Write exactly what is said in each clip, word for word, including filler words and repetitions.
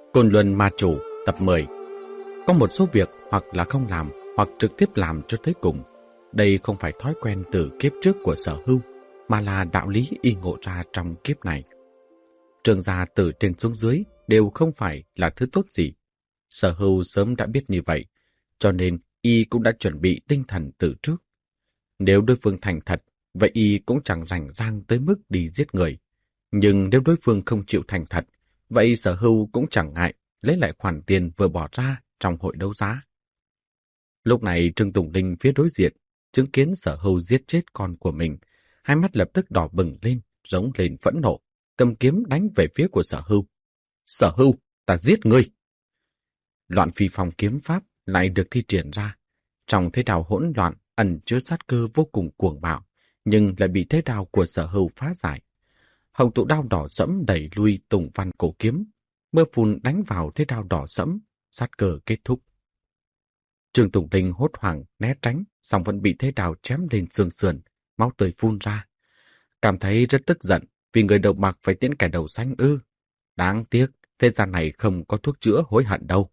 Côn Luân Ma Chủ tập mười. Có một số việc hoặc là không làm hoặc trực tiếp làm cho tới cùng. Đây không phải thói quen từ kiếp trước của Sở Hưu, mà là đạo lý y ngộ ra trong kiếp này. Trương gia từ trên xuống dưới đều không phải là thứ tốt gì. Sở Hưu sớm đã biết như vậy, cho nên y cũng đã chuẩn bị tinh thần từ trước. Nếu đối phương thành thật, vậy y cũng chẳng rảnh rang tới mức đi giết người. Nhưng nếu đối phương không chịu thành thật, vậy Sở Hưu cũng chẳng ngại lấy lại khoản tiền vừa bỏ ra trong hội đấu giá. Lúc này Trương Tùng Linh phía đối diện chứng kiến Sở Hưu giết chết con của mình, hai mắt lập tức đỏ bừng lên, rống lên phẫn nộ, cầm kiếm đánh về phía của Sở Hưu. Sở Hưu, ta giết ngươi! Loạn phi phong kiếm pháp lại được thi triển ra. Trong thế đao hỗn loạn ẩn chứa sát cơ vô cùng cuồng bạo, nhưng lại bị thế đao của Sở Hưu phá giải. Hồng tụ đao đỏ sẫm đẩy lui Tùng Văn cổ kiếm, mưa phùn đánh vào thế đao đỏ sẫm, sát cơ kết thúc. Trương Tùng Linh hốt hoảng né tránh, song vẫn bị thế đao chém lên xương sườn, máu tươi phun ra. Cảm thấy rất tức giận vì người đầu bạc phải tiễn kẻ đầu xanh ư. Đáng tiếc, thế gian này không có thuốc chữa hối hận đâu.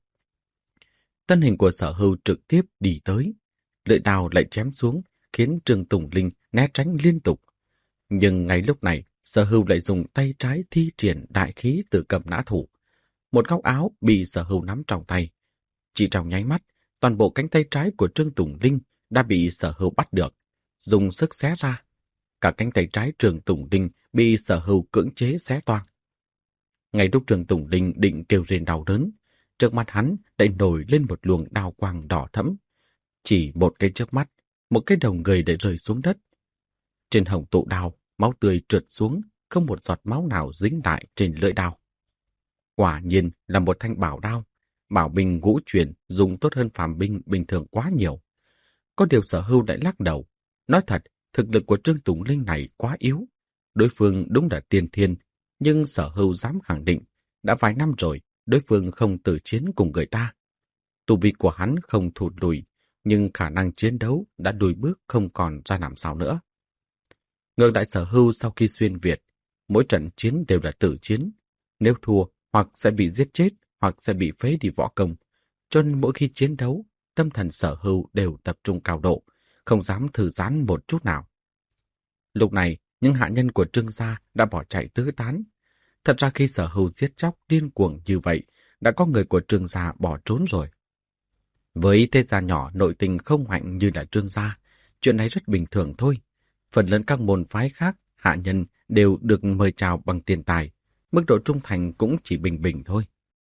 Thân hình của Sở Hưu trực tiếp đi tới, lưỡi đao lại chém xuống, khiến Trương Tùng Linh né tránh liên tục. Nhưng ngay lúc này, Sở Hưu lại dùng tay trái thi triển đại khí tự cầm nã thủ. Một góc áo bị Sở Hưu nắm trong tay. Chỉ trong nháy mắt, toàn bộ cánh tay trái của Trương Tùng Linh đã bị Sở Hưu bắt được, dùng sức xé ra. Cả cánh tay trái Trương Tùng Linh bị Sở Hưu cưỡng chế xé toang. Ngay lúc Trương Tùng Linh định kêu rên đau đớn, trước mặt hắn đã nổi lên một luồng đao quang đỏ thẫm. Chỉ một cái chớp mắt, một cái đầu người đã rơi xuống đất. Trên hồng tụ đao, máu tươi trượt xuống, không một giọt máu nào dính lại trên lưỡi đao. Quả nhiên là một thanh bảo đao. Bảo binh ngũ truyền dùng tốt hơn phàm binh bình thường quá nhiều. Có điều Sở Hưu lại lắc đầu. Nói thật, thực lực của Trương Tùng Linh này quá yếu. Đối phương đúng là tiên thiên, nhưng Sở Hưu dám khẳng định, đã vài năm rồi, đối phương không tử chiến cùng người ta. Tu vi của hắn không thụt lùi, nhưng khả năng chiến đấu đã lùi bước không còn ra làm sao nữa. Ngược lại Sở Hưu sau khi xuyên Việt, mỗi trận chiến đều là tử chiến. Nếu thua, hoặc sẽ bị giết chết, hoặc sẽ bị phế đi võ công. Cho nên mỗi khi chiến đấu, tâm thần Sở Hưu đều tập trung cao độ, không dám thư giãn một chút nào. Lúc này, những hạ nhân của Trương gia đã bỏ chạy tứ tán. Thật ra khi Sở Hưu giết chóc điên cuồng như vậy, đã có người của Trương gia bỏ trốn rồi. Với thế gia nhỏ nội tình không mạnh như là Trương gia, chuyện này rất bình thường thôi. Phần lớn các môn phái khác, hạ nhân đều được mời chào bằng tiền tài, mức độ trung thành cũng chỉ bình bình thôi.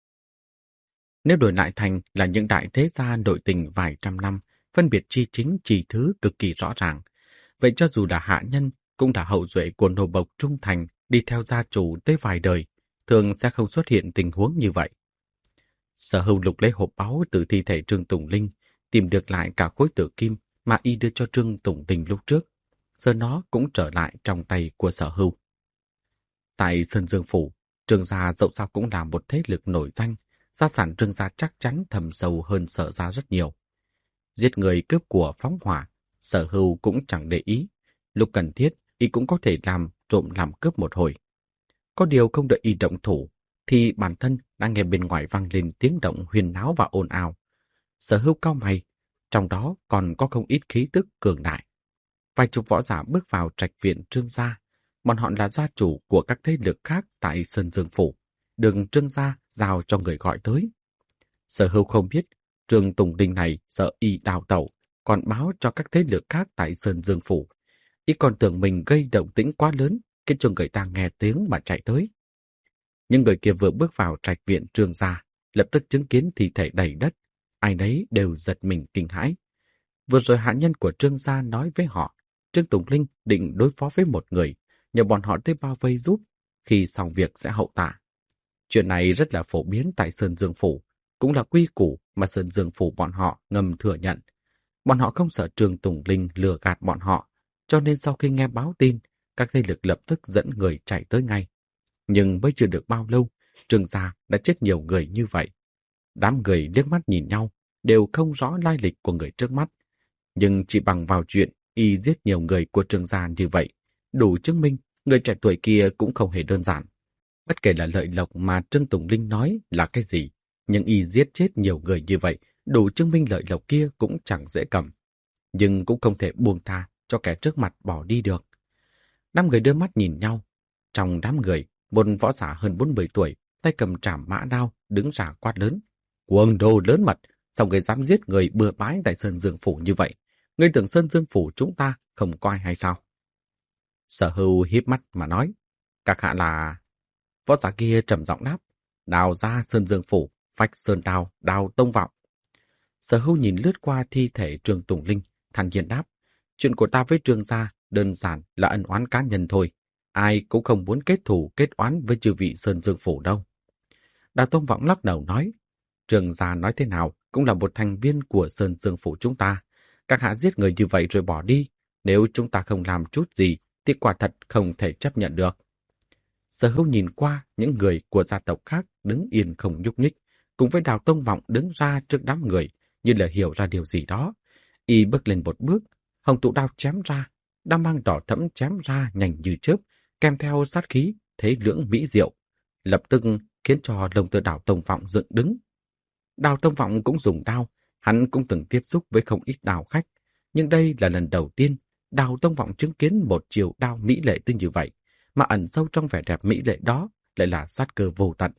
Nếu đổi lại thành là những đại thế gia nội tình vài trăm năm, phân biệt chi chính chi thứ cực kỳ rõ ràng, vậy cho dù là hạ nhân cũng là hậu duệ của nô bộc trung thành đi theo gia chủ tới vài đời, thường sẽ không xuất hiện tình huống như vậy. Sở Hưu lục lấy hộp báu từ thi thể Trương Tùng Linh, tìm được lại cả khối tử kim mà y đưa cho Trương Tùng Linh lúc trước, giờ nó cũng trở lại trong tay của Sở Hưu. Tại Sơn Dương Phủ, Trương gia dẫu sao cũng là một thế lực nổi danh, gia sản Trương gia chắc chắn thầm sâu hơn Sở gia rất nhiều. Giết người cướp của phóng hỏa, Sở Hưu cũng chẳng để ý, lúc cần thiết y cũng có thể làm trộm làm cướp một hồi. Có điều không đợi y động thủ, thì bản thân đã nghe bên ngoài vang lên tiếng động huyên náo và ồn ào. Sở Hưu cau mày, trong đó còn có không ít khí tức cường đại. Vài chục võ giả bước vào trạch viện Trương gia, bọn họ là gia chủ của các thế lực khác tại Sơn Dương Phủ, được Trương gia giao cho người gọi tới. Sở Hưu không biết Trương Tùng Linh này sợ y đào tẩu, còn báo cho các thế lực khác tại Sơn Dương Phủ. Y còn tưởng mình gây động tĩnh quá lớn, khiến cho người ta nghe tiếng mà chạy tới. Nhưng người kia vừa bước vào trạch viện Trương gia, lập tức chứng kiến thi thể đầy đất, ai nấy đều giật mình kinh hãi. Vừa rồi hạ nhân của Trương gia nói với họ, Trương Tùng Linh định đối phó với một người, nhờ bọn họ tới bao vây giúp, khi xong việc sẽ hậu tạ. Chuyện này rất là phổ biến tại Sơn Dương Phủ, cũng là quy củ mà Sơn Dương Phủ bọn họ ngầm thừa nhận. Bọn họ không sợ Trương Tùng Linh lừa gạt bọn họ, cho nên sau khi nghe báo tin, các thế lực lập tức dẫn người chạy tới ngay. Nhưng mới chưa được bao lâu, Trương gia đã chết nhiều người như vậy. Đám người liếc mắt nhìn nhau, đều không rõ lai lịch của người trước mắt. Nhưng chỉ bằng vào chuyện y giết nhiều người của Trương gia như vậy, đủ chứng minh người trẻ tuổi kia cũng không hề đơn giản. Bất kể là lợi lộc mà Trương Tùng Linh nói là cái gì, nhưng y giết chết nhiều người như vậy, đủ chứng minh lợi lộc kia cũng chẳng dễ cầm. Nhưng cũng không thể buông tha cho kẻ trước mặt bỏ đi được. Năm người đưa mắt nhìn nhau. Trong đám người, một võ giả hơn bốn mươi tuổi, tay cầm trảm mã đao, đứng ra quát lớn. Cuồng đồ lớn mật, sao người dám giết người bừa bãi tại Sơn Dương Phủ như vậy? Ngươi tưởng Sơn Dương Phủ chúng ta không coi hay sao? Sở Hưu híp mắt mà nói. Các hạ là... Võ giả kia trầm giọng đáp. Đào ra Sơn Dương Phủ, phách sơn đào, đào tông vọng. Sở Hưu nhìn lướt qua thi thể Trương Tùng Linh, thản nhiên đáp. Chuyện của ta với Trương gia đơn giản là ân oán cá nhân thôi. Ai cũng không muốn kết thù kết oán với chư vị Sơn Dương Phủ đâu. Đào Tông Vọng lắc đầu nói. Trương gia nói thế nào cũng là một thành viên của Sơn Dương Phủ chúng ta. Các hạ giết người như vậy rồi bỏ đi. Nếu chúng ta không làm chút gì thì quả thật không thể chấp nhận được. Sở Hưu nhìn qua những người của gia tộc khác đứng yên không nhúc nhích, cùng với Đào Tông Vọng đứng ra trước đám người, như là hiểu ra điều gì đó. Y bước lên một bước, hồng tụ đao chém ra, đao mang đỏ thẫm chém ra nhanh như chớp, kèm theo sát khí, thế lưỡng mỹ diệu, lập tức khiến cho lông tơ Đào Tông Vọng dựng đứng. Đào Tông Vọng cũng dùng đao, hắn cũng từng tiếp xúc với không ít đào khách, nhưng đây là lần đầu tiên Đào Tông Vọng chứng kiến một chiều đao mỹ lệ tới như vậy, mà ẩn sâu trong vẻ đẹp mỹ lệ đó lại là sát cơ vô tận.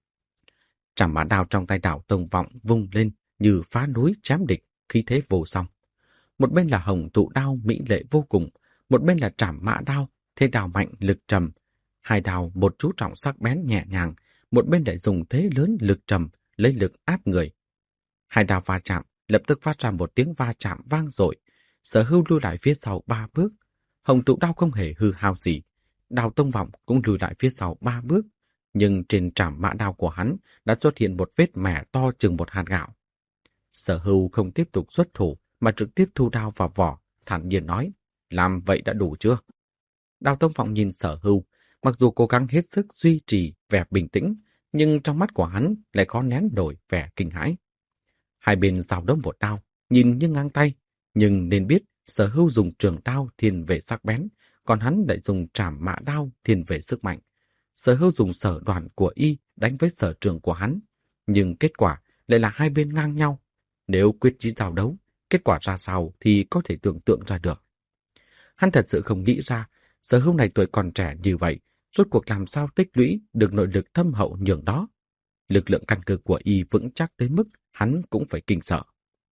Trảm mã đao trong tay Đào Tông Vọng vung lên như phá núi chém địch, khí thế vô song. Một bên là hồng tụ đao mỹ lệ vô cùng, một bên là trảm mã đao, thế đao mạnh lực trầm. Hai đao một chú trọng sắc bén nhẹ nhàng, một bên lại dùng thế lớn lực trầm, lấy lực áp người. Hai đao va chạm, lập tức phát ra một tiếng va chạm vang dội. Sở Hưu lùi lại phía sau ba bước. Hồng tụ đao không hề hư hao gì. Đào Tông Vọng cũng lùi lại phía sau ba bước. Nhưng trên trảm mã đao của hắn đã xuất hiện một vết mẻ to chừng một hạt gạo. Sở Hưu không tiếp tục xuất thủ, mà trực tiếp thu đao vào vỏ, thản nhiên nói, làm vậy đã đủ chưa? Đào Tông Vọng nhìn Sở Hưu, mặc dù cố gắng hết sức duy trì vẻ bình tĩnh, nhưng trong mắt của hắn lại có nén nổi vẻ kinh hãi. Hai bên giao đấu một đao, nhìn như ngang tay, nhưng nên biết Sở Hưu dùng trường đao thiên về sắc bén, còn hắn lại dùng trảm mã đao thiên về sức mạnh. Sở Hưu dùng sở đoàn của y đánh với sở trường của hắn, nhưng kết quả lại là hai bên ngang nhau. Nếu quyết chí giao đấu, kết quả ra sao thì có thể tưởng tượng ra được. Hắn thật sự không nghĩ ra, Sở Hưu này tuổi còn trẻ như vậy, rốt cuộc làm sao tích lũy được nội lực thâm hậu nhường đó. Lực lượng căn cơ của y vững chắc tới mức hắn cũng phải kinh sợ.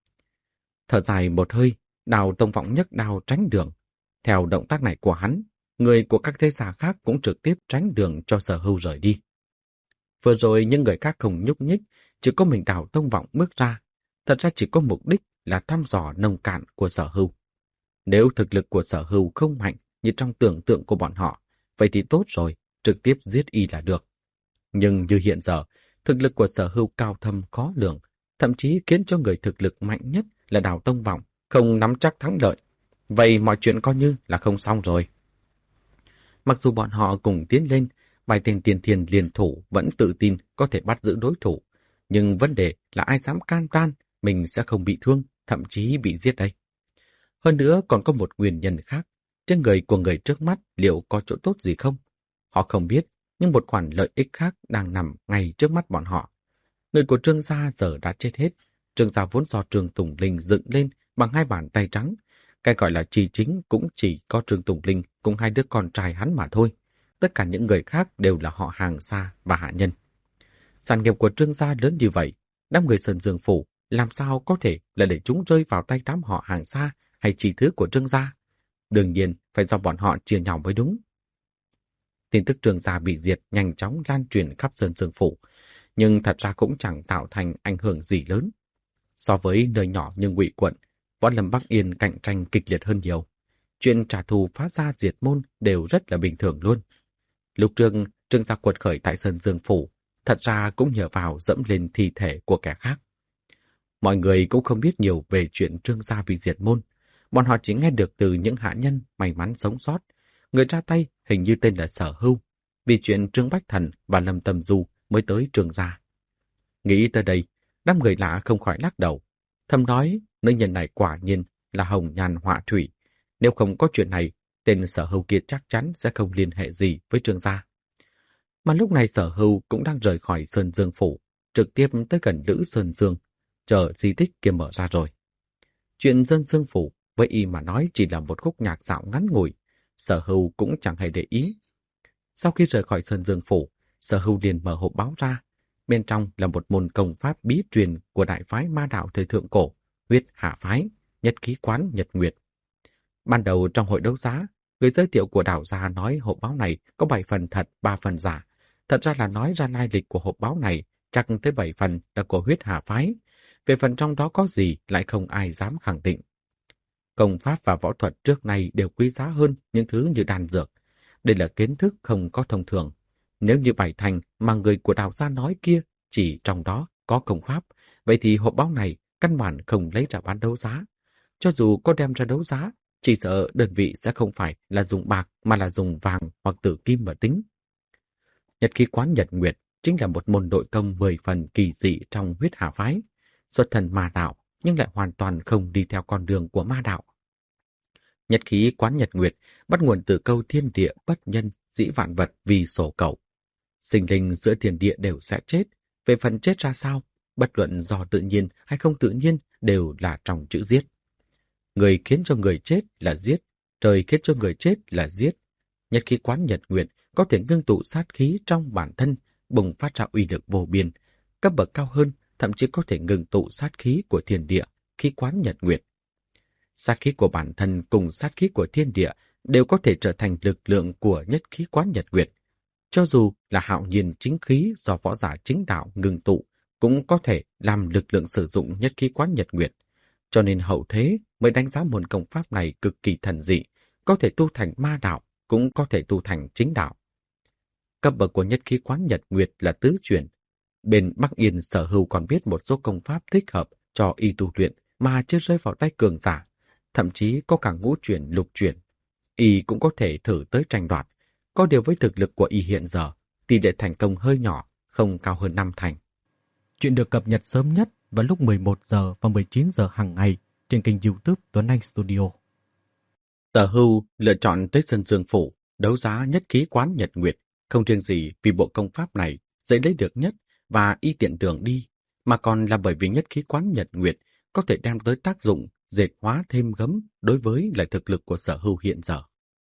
Thở dài một hơi, Đào Tông Vọng nhấc đao tránh đường. Theo động tác này của hắn, người của các thế gia khác cũng trực tiếp tránh đường cho Sở Hưu rời đi. Vừa rồi những người khác không nhúc nhích, chỉ có mình Đào Tông Vọng bước ra. Thật ra chỉ có mục đích là thăm dò nông cạn của Sở Hưu. Nếu thực lực của Sở Hưu không mạnh như trong tưởng tượng của bọn họ, vậy thì tốt rồi, trực tiếp giết y là được. Nhưng như hiện giờ, thực lực của Sở Hưu cao thâm khó lường, thậm chí khiến cho người thực lực mạnh nhất là Đào Tông Vọng không nắm chắc thắng lợi. Vậy mọi chuyện coi như là không xong rồi. Mặc dù bọn họ cùng tiến lên, vài tên tiền thiền liền thủ vẫn tự tin có thể bắt giữ đối thủ, nhưng vấn đề là ai dám can can mình sẽ không bị thương, thậm chí bị giết đây. Hơn nữa còn có một nguyên nhân khác, trên người của người trước mắt liệu có chỗ tốt gì không? Họ không biết, nhưng một khoản lợi ích khác đang nằm ngay trước mắt bọn họ. Người của Trương gia giờ đã chết hết. Trương gia vốn do Trương Tùng Linh dựng lên bằng hai bàn tay trắng. Cái gọi là chỉ chính cũng chỉ có Trương Tùng Linh cùng hai đứa con trai hắn mà thôi. Tất cả những người khác đều là họ hàng xa và hạ nhân. Sản nghiệp của Trương gia lớn như vậy, đám người Sơn Dương Phủ làm sao có thể là để chúng rơi vào tay đám họ hàng xa hay chỉ thứ của Trương gia? Đương nhiên phải do bọn họ chia nhau mới đúng. Tin tức Trương gia bị diệt nhanh chóng lan truyền khắp Sơn Dương Phủ, nhưng thật ra cũng chẳng tạo thành ảnh hưởng gì lớn. So với nơi nhỏ như Ngụy quận, Võ Lâm Bắc Yên cạnh tranh kịch liệt hơn nhiều. Chuyện trả thù phá gia diệt môn đều rất là bình thường luôn. Lúc Trương, Trương gia quật khởi tại Sơn Dương Phủ, thật ra cũng nhờ vào dẫm lên thi thể của kẻ khác. Mọi người cũng không biết nhiều về chuyện Trương gia bị diệt môn. Bọn họ chỉ nghe được từ những hạ nhân may mắn sống sót. Người ra tay hình như tên là Sở Hưu, vì chuyện Trương Bách Thần và Lâm Tâm Du mới tới Trương gia. Nghĩ tới đây, đám người lạ không khỏi lắc đầu. Thầm nói, nữ nhân này quả nhiên là hồng nhan họa thủy. Nếu không có chuyện này, tên Sở Hưu kia chắc chắn sẽ không liên hệ gì với Trương gia. Mà lúc này Sở Hưu cũng đang rời khỏi Sơn Dương Phủ, trực tiếp tới gần Lữ Sơn Dương, chờ di tích kia mở ra rồi. Chuyện Sơn Dương Phủ với y mà nói chỉ là một khúc nhạc dạo ngắn ngủi, Sở Hưu cũng chẳng hề để ý. Sau khi rời khỏi Sơn Dương Phủ, Sở Hưu liền mở hộp báo ra. Bên trong là một môn công pháp bí truyền của đại phái ma đạo thời thượng cổ, Huyết Hạ Phái, Nhất Khí Quán Nhật Nguyệt. Ban đầu trong hội đấu giá, người giới thiệu của đảo gia nói hộp báo này có bảy phần thật, ba phần giả. Thật ra là nói ra lai lịch của hộp báo này chắc tới bảy phần là của Huyết Hạ Phái. Về phần trong đó có gì lại không ai dám khẳng định. Công pháp và võ thuật trước nay đều quý giá hơn những thứ như đan dược. Đây là kiến thức không có thông thường. Nếu như bảy thành mà người của đào gia nói kia chỉ trong đó có công pháp, vậy thì hộp báo này căn bản không lấy ra bán đấu giá. Cho dù có đem ra đấu giá, chỉ sợ đơn vị sẽ không phải là dùng bạc mà là dùng vàng hoặc tử kim mà tính. Nhật Khí Quán Nhật Nguyệt chính là một môn nội công mười phần kỳ dị trong Huyết Hạ Phái, xuất thân ma đạo nhưng lại hoàn toàn không đi theo con đường của ma đạo. Nhật Khí Quán Nhật Nguyệt bắt nguồn từ câu thiên địa bất nhân, dĩ vạn vật vì sổ cầu. Sinh linh giữa thiên địa đều sẽ chết, về phần chết ra sao, bất luận do tự nhiên hay không tự nhiên đều là trong chữ giết. Người khiến cho người chết là giết, trời khiến cho người chết là giết. Nhật Khí Quán Nhật Nguyệt có thể ngưng tụ sát khí trong bản thân, bùng phát ra uy lực vô biên. Cấp bậc cao hơn, thậm chí có thể ngưng tụ sát khí của thiên địa, khí quán Nhật Nguyệt. Sát khí của bản thân cùng sát khí của thiên địa đều có thể trở thành lực lượng của Nhất Khí Quán Nhật Nguyệt. Cho dù là hạo nhiên chính khí do võ giả chính đạo ngưng tụ, cũng có thể làm lực lượng sử dụng Nhất Khí Quán Nhật Nguyệt. Cho nên hậu thế mới đánh giá môn công pháp này cực kỳ thần dị, có thể tu thành ma đạo, cũng có thể tu thành chính đạo. Cấp bậc của Nhất Khí Quán Nhật Nguyệt là tứ chuyển. Bên Bắc Yên Sở Hưu còn biết một số công pháp thích hợp cho y tu luyện mà chưa rơi vào tay cường giả, thậm chí có cả ngũ chuyển, lục chuyển. Y cũng có thể thử tới tranh đoạt. Có điều với thực lực của y hiện giờ, tỷ lệ thành công hơi nhỏ, không cao hơn năm thành. Chuyện được cập nhật sớm nhất vào lúc mười một giờ và mười chín giờ hàng ngày trên kênh YouTube Tuấn Anh Studio. Sở Hưu lựa chọn tới Sơn Dương Phủ đấu giá Nhất Khí Quán Nhật Nguyệt, không riêng gì vì bộ công pháp này dễ lấy được nhất và y tiện đường đi, mà còn là bởi vì Nhất Khí Quán Nhật Nguyệt có thể đem tới tác dụng dệt hóa thêm gấm đối với lại thực lực của Sở Hưu hiện giờ.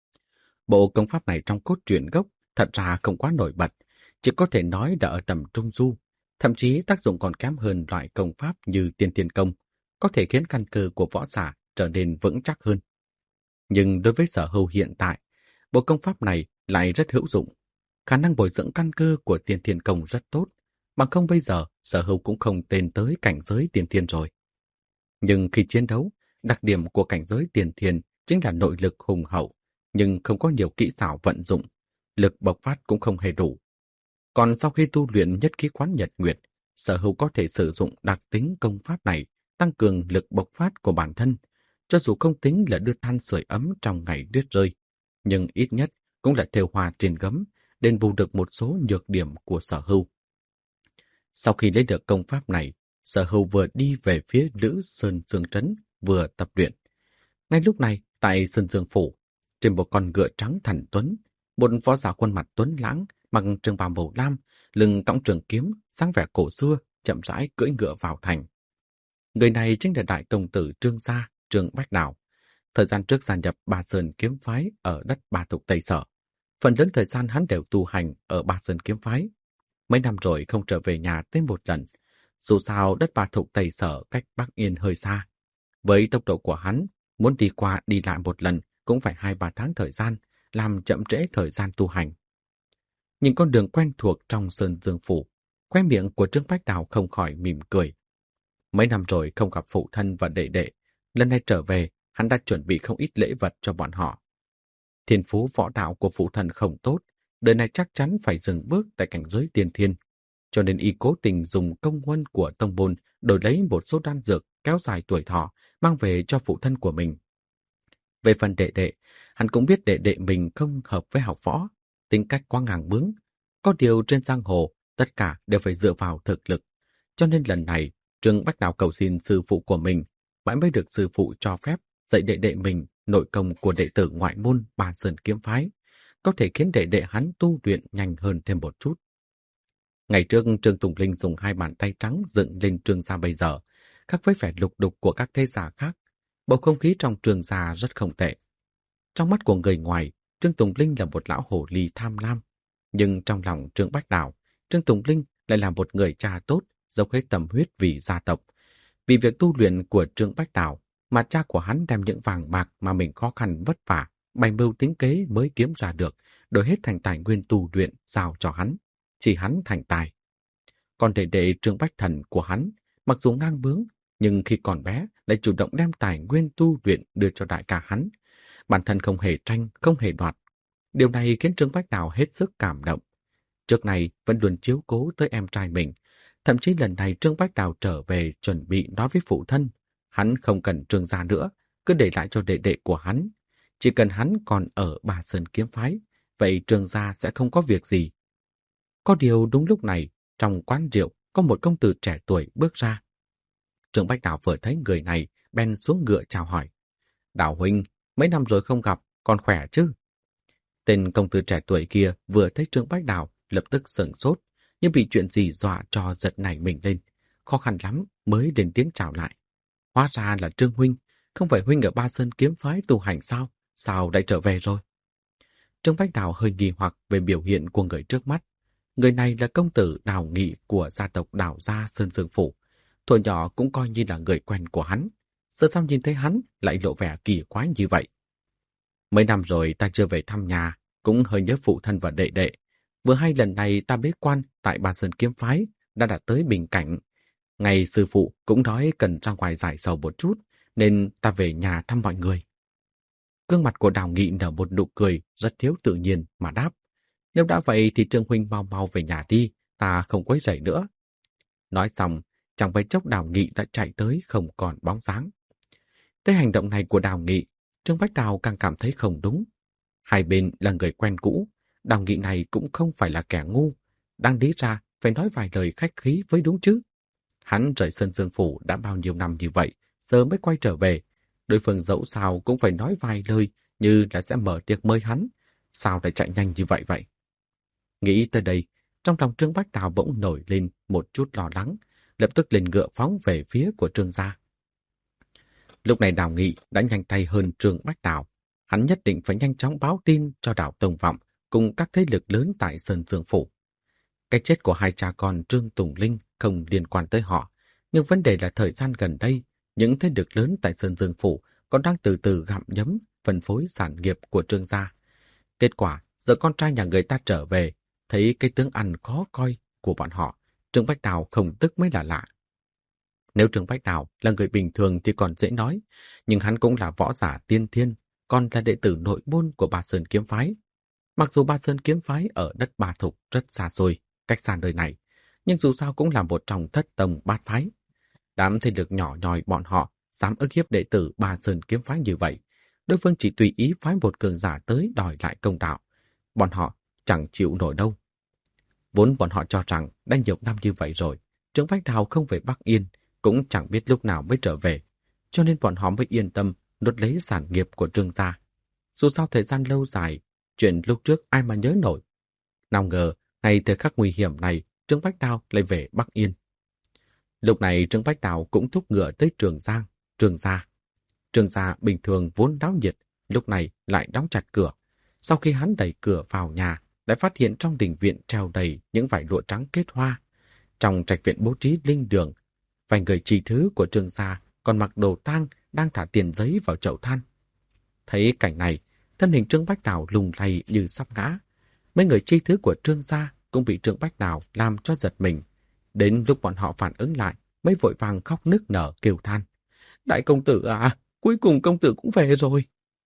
Bộ công pháp này trong cốt truyện gốc thật ra không quá nổi bật, chỉ có thể nói đã ở tầm trung du, thậm chí tác dụng còn kém hơn loại công pháp như Tiên Thiên Công, có thể khiến căn cơ của võ giả trở nên vững chắc hơn. Nhưng đối với Sở Hưu hiện tại, bộ công pháp này lại rất hữu dụng. Khả năng bồi dưỡng căn cơ của Tiên Thiên Công rất tốt, bằng không bây giờ Sở Hưu cũng không tên tới cảnh giới Tiên Thiên rồi. Nhưng khi chiến đấu, đặc điểm của cảnh giới Tiên Thiên chính là nội lực hùng hậu, nhưng không có nhiều kỹ xảo vận dụng, lực bộc phát cũng không hề đủ. Còn sau khi tu luyện Nhất Khí Quán Nhật Nguyệt, Sở Hưu có thể sử dụng đặc tính công pháp này tăng cường lực bộc phát của bản thân, cho dù không tính là đưa than sưởi ấm trong ngày tuyết rơi, nhưng ít nhất cũng là thêu hoa trên gấm, đền bù được một số nhược điểm của Sở Hưu. Sau khi lấy được công pháp này, Sở Hưu vừa đi về phía Lữ Sơn Dương Trấn, vừa tập luyện. Ngay lúc này, tại Sơn Dương Phủ, trên một con ngựa trắng thần tuấn, một võ giả khuôn mặt tuấn lãng, mặc trường bào màu lam, lưng cõng trường kiếm, sáng vẻ cổ xưa, chậm rãi cưỡi ngựa vào thành. Người này chính là đại công tử Trương gia, Trương Bách Đào. Thời gian trước gia nhập Ba Sơn kiếm phái ở đất Ba Thục Tây Sở. Phần lớn thời gian hắn đều tu hành ở Ba Sơn kiếm phái. Mấy năm rồi không trở về nhà tới một lần. Dù sao đất Ba Thục Tây Sở cách Bắc Yên hơi xa. Với tốc độ của hắn, muốn đi qua đi lại một lần cũng phải hai ba tháng thời gian, làm chậm trễ thời gian tu hành. Nhìn con đường quen thuộc trong Sơn Dương Phủ, khóe miệng của Trương Bách Đào không khỏi mỉm cười. Mấy năm rồi không gặp phụ thân và đệ đệ, lần này trở về, hắn đã chuẩn bị không ít lễ vật cho bọn họ. Thiên phú võ đạo của phụ thân không tốt, đời này chắc chắn phải dừng bước tại cảnh giới tiên thiên, cho nên y cố tình dùng công huân của tông môn đổi lấy một số đan dược kéo dài tuổi thọ, mang về cho phụ thân của mình. Về phần đệ đệ, hắn cũng biết đệ đệ mình không hợp với học võ, tính cách quá ngang bướng. Có điều trên giang hồ, tất cả đều phải dựa vào thực lực. Cho nên lần này, Trương Bách Đào cầu xin sư phụ của mình, mãi mới được sư phụ cho phép dạy đệ đệ mình nội công của đệ tử ngoại môn Ba Sơn kiếm phái, có thể khiến đệ đệ hắn tu luyện nhanh hơn thêm một chút. Ngày trước Trương Tùng Linh dùng hai bàn tay trắng dựng lên Trương gia bây giờ, khác với vẻ lục đục của các thế gia khác, bầu không khí trong Trương gia rất không tệ. Trong mắt của người ngoài, Trương Tùng Linh là một lão hồ ly tham lam, nhưng trong lòng Trương Bách Đào, Trương Tùng Linh lại là một người cha tốt, dốc hết tâm huyết vì gia tộc. Vì việc tu luyện của Trương Bách Đào, mà cha của hắn đem những vàng bạc mà mình khó khăn vất vả, bày mưu tính kế mới kiếm ra được, đổi hết thành tài nguyên tu luyện giao cho hắn, chỉ hắn thành tài. Còn đệ đệ Trương Bách Thần của hắn, mặc dù ngang bướng, nhưng khi còn bé lại chủ động đem tài nguyên tu luyện đưa cho đại ca hắn. Bản thân không hề tranh, không hề đoạt. Điều này khiến Trương Bách Đào hết sức cảm động. Trước này vẫn luôn chiếu cố tới em trai mình. Thậm chí lần này Trương Bách Đào trở về chuẩn bị nói với phụ thân. Hắn không cần Trương gia nữa, cứ để lại cho đệ đệ của hắn. Chỉ cần hắn còn ở Bà Sơn kiếm phái, vậy Trương gia sẽ không có việc gì. Có điều đúng lúc này, trong quán rượu có một công tử trẻ tuổi bước ra. Trương Bách Đào vừa thấy người này, bèn xuống ngựa chào hỏi. Đào huynh, mấy năm rồi không gặp, còn khỏe chứ? Tên công tử trẻ tuổi kia vừa thấy Trương Bách Đào, lập tức sửng sốt, nhưng bị chuyện gì dọa cho giật nảy mình lên. Khó khăn lắm mới đến tiếng chào lại. Hóa ra là Trương huynh, không phải huynh ở Ba Sơn kiếm phái tu hành sao? Sao lại trở về rồi? Trương Bách Đào hơi nghi hoặc về biểu hiện của người trước mắt. Người này là công tử Đào Nghị của gia tộc Đào gia Sơn Dương Phủ. Thuở nhỏ cũng coi như là người quen của hắn. Giờ sao nhìn thấy hắn lại lộ vẻ kỳ quái như vậy? Mấy năm rồi ta chưa về thăm nhà, cũng hơi nhớ phụ thân và đệ đệ. Vừa hai lần này ta bế quan tại Ba Sơn kiếm phái, đã đạt tới bình cảnh. Ngày sư phụ cũng nói cần ra ngoài giải sầu một chút, nên ta về nhà thăm mọi người. Gương mặt của Đào Nghị nở một nụ cười rất thiếu tự nhiên mà đáp. Nếu đã vậy thì Trương huynh mau mau về nhà đi, ta không quấy rầy nữa. Nói xong, chẳng mấy chốc Đào Nghị đã chạy tới không còn bóng dáng. Tới hành động này của Đào Nghị, Trương Bách Đào càng cảm thấy không đúng. Hai bên là người quen cũ, Đào Nghị này cũng không phải là kẻ ngu. Đang lý ra phải nói vài lời khách khí với đúng chứ. Hắn rời Sơn Dương Phủ đã bao nhiêu năm như vậy, giờ mới quay trở về. Đối phương dẫu sao cũng phải nói vài lời như là sẽ mở tiệc mời hắn. Sao lại chạy nhanh như vậy vậy? Nghĩ tới đây, trong lòng Trương Bách Đào bỗng nổi lên một chút lo lắng, lập tức lên ngựa phóng về phía của Trương gia. Lúc này Đào Nghị đã nhanh tay hơn Trương Bách Đào. Hắn nhất định phải nhanh chóng báo tin cho Đào Tông Vọng cùng các thế lực lớn tại Sơn Dương Phủ. Cái chết của hai cha con Trương Tùng Linh không liên quan tới họ, nhưng vấn đề là thời gian gần đây, những thế lực lớn tại Sơn Dương Phủ còn đang từ từ gặm nhấm phân phối sản nghiệp của Trương gia. Kết quả, giờ con trai nhà người ta trở về, thấy cái tướng ăn khó coi của bọn họ, Trương Bách Đào không tức mới là lạ. Nếu Trương Bách Đào là người bình thường thì còn dễ nói, nhưng hắn cũng là võ giả tiên thiên, còn là đệ tử nội môn của Ba Sơn kiếm phái. Mặc dù Ba Sơn kiếm phái ở đất Ba Thục rất xa xôi, cách xa nơi này, nhưng dù sao cũng là một trong thất tông bát phái. Đám thế lực nhỏ nhoi bọn họ dám ức hiếp đệ tử Ba Sơn kiếm phái như vậy, đối phương chỉ tùy ý phái một cường giả tới đòi lại công đạo. Bọn họ chẳng chịu nổi đâu. Vốn bọn họ cho rằng đã nhiều năm như vậy rồi, Trương Bách Đào không về Bắc Yên, cũng chẳng biết lúc nào mới trở về, cho nên bọn họ mới yên tâm nuốt lấy sản nghiệp của Trương gia. Dù sao thời gian lâu dài, chuyện lúc trước ai mà nhớ nổi. Nào ngờ, ngay thời khắc nguy hiểm này, Trương Bách Đào lại về Bắc Yên. Lúc này Trương Bách Đào cũng thúc ngựa tới Trường Giang, Trương gia. Trương gia bình thường vốn náo nhiệt, lúc này lại đóng chặt cửa. Sau khi hắn đẩy cửa vào nhà, lại phát hiện trong đình viện treo đầy những vải lụa trắng kết hoa. Trong trạch viện bố trí linh đường, vài người tri thứ của Trương gia còn mặc đồ tang đang thả tiền giấy vào chậu than. Thấy cảnh này, thân hình Trương Bách Đào lung lay như sắp ngã. Mấy người tri thứ của Trương gia cũng bị Trương Bách Đào làm cho giật mình. Đến lúc bọn họ phản ứng lại, mới vội vàng khóc nức nở kêu than. Đại công tử à, cuối cùng công tử cũng về rồi.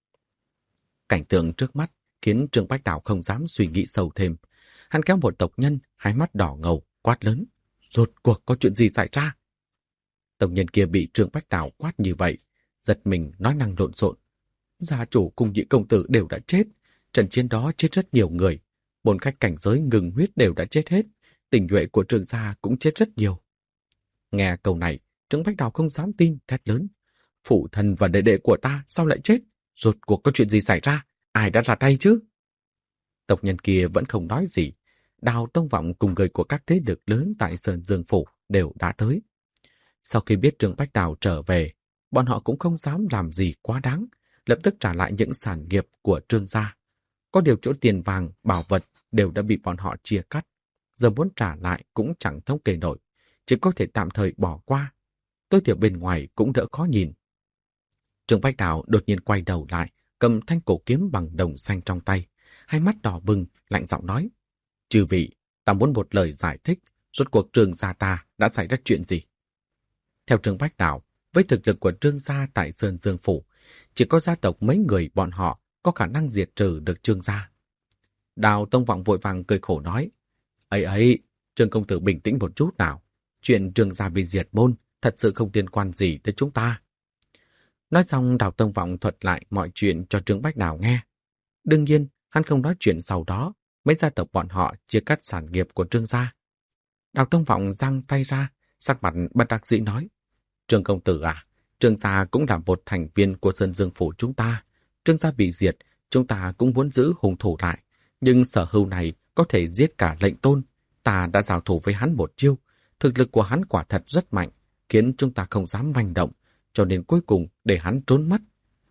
Cảnh tượng trước mắt khiến Trương Bách Đào không dám suy nghĩ sâu thêm. Hắn kéo một tộc nhân, hai mắt đỏ ngầu, quát lớn. Rốt cuộc có chuyện gì xảy ra? Tộc nhân kia bị Trương Bách Đào quát như vậy, giật mình nói năng lộn xộn. Gia chủ cùng nhị công tử đều đã chết. Trận chiến đó chết rất nhiều người. Bốn khách cảnh giới ngừng huyết đều đã chết hết. Tình nhuệ của Trương gia cũng chết rất nhiều. Nghe câu này, Trương Bách Đào không dám tin, thét lớn. Phụ thân và đệ đệ của ta sao lại chết? Rốt cuộc có chuyện gì xảy ra? Ai đã ra tay chứ? Tộc nhân kia vẫn không nói gì. Đào Tông Vọng cùng người của các thế lực lớn tại Sơn Dương Phủ đều đã tới. Sau khi biết Trương Bách Đào trở về, bọn họ cũng không dám làm gì quá đáng, lập tức trả lại những sản nghiệp của Trương gia. Có điều chỗ tiền vàng, bảo vật đều đã bị bọn họ chia cắt. Giờ muốn trả lại cũng chẳng thống kê nổi, chỉ có thể tạm thời bỏ qua. Tối thiểu bên ngoài cũng đỡ khó nhìn. Trương Bách Đào đột nhiên quay đầu lại, cầm thanh cổ kiếm bằng đồng xanh trong tay, hai mắt đỏ bừng, lạnh giọng nói: "Chư vị, ta muốn một lời giải thích, rốt cuộc Trương gia ta đã xảy ra chuyện gì?" Theo Trương Bách Đào, với thực lực của Trương gia tại Sơn Dương Phủ, chỉ có gia tộc mấy người bọn họ có khả năng diệt trừ được Trương gia. Đào Tông Vọng vội vàng cười khổ nói: "Ấy ấy, Trương công tử bình tĩnh một chút nào. Chuyện Trương gia bị diệt môn thật sự không liên quan gì tới chúng ta." Nói xong, Đào Tông Vọng thuật lại mọi chuyện cho Trương Bách Đào nghe. Đương nhiên, hắn không nói chuyện sau đó, mấy gia tộc bọn họ chia cắt sản nghiệp của Trương gia. Đào Tông Vọng giang tay ra, sắc mặt bất đắc dĩ nói: "Trương công tử à, Trương gia cũng là một thành viên của Sơn Dương Phủ chúng ta. Trương gia bị diệt, chúng ta cũng muốn giữ hung thủ lại. Nhưng Sở Hưu này có thể giết cả lệnh tôn. Ta đã giao thủ với hắn một chiêu. Thực lực của hắn quả thật rất mạnh, khiến chúng ta không dám manh động, cho nên cuối cùng để hắn trốn mất."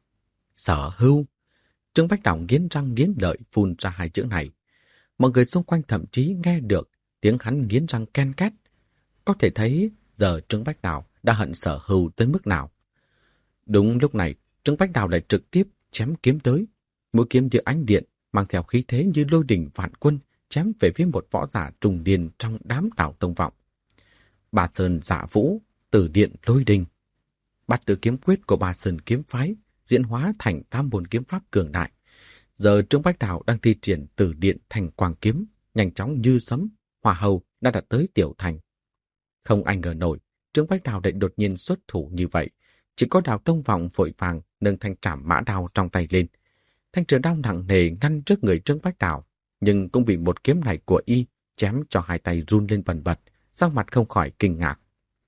Sở Hưu. Trương Bách Đào nghiến răng nghiến lợi phun ra hai chữ này. Mọi người xung quanh thậm chí nghe được tiếng hắn nghiến răng ken két. Có thể thấy giờ Trương Bách Đào đã hận Sở Hưu tới mức nào. Đúng lúc này, Trương Bách Đào lại trực tiếp chém kiếm tới. Mũi kiếm như ánh điện, mang theo khí thế như lôi đình vạn quân, chém về phía một võ giả trùng điền trong đám Đào Tông Vọng. Bà Sơn Dạ Vũ, Tử Điện Lôi Đình. Bát Tự Kiếm Quyết của Bà Sơn kiếm phái diễn hóa thành tam môn kiếm pháp cường đại. Giờ Trương Bách Đào đang thi triển Tử Điện thành quang kiếm, nhanh chóng như sấm, hỏa hầu đã đạt tới tiểu thành. Không ai ngờ nổi, Trương Bách Đào lại đột nhiên xuất thủ như vậy. Chỉ có Đào Tông Vọng vội vàng nâng thanh trảm mã đao trong tay lên. Thanh trường đao nặng nề ngăn trước người Trương Bách Đào, nhưng cũng bị một kiếm này của y chém cho hai tay run lên bần bật, sắc mặt không khỏi kinh ngạc.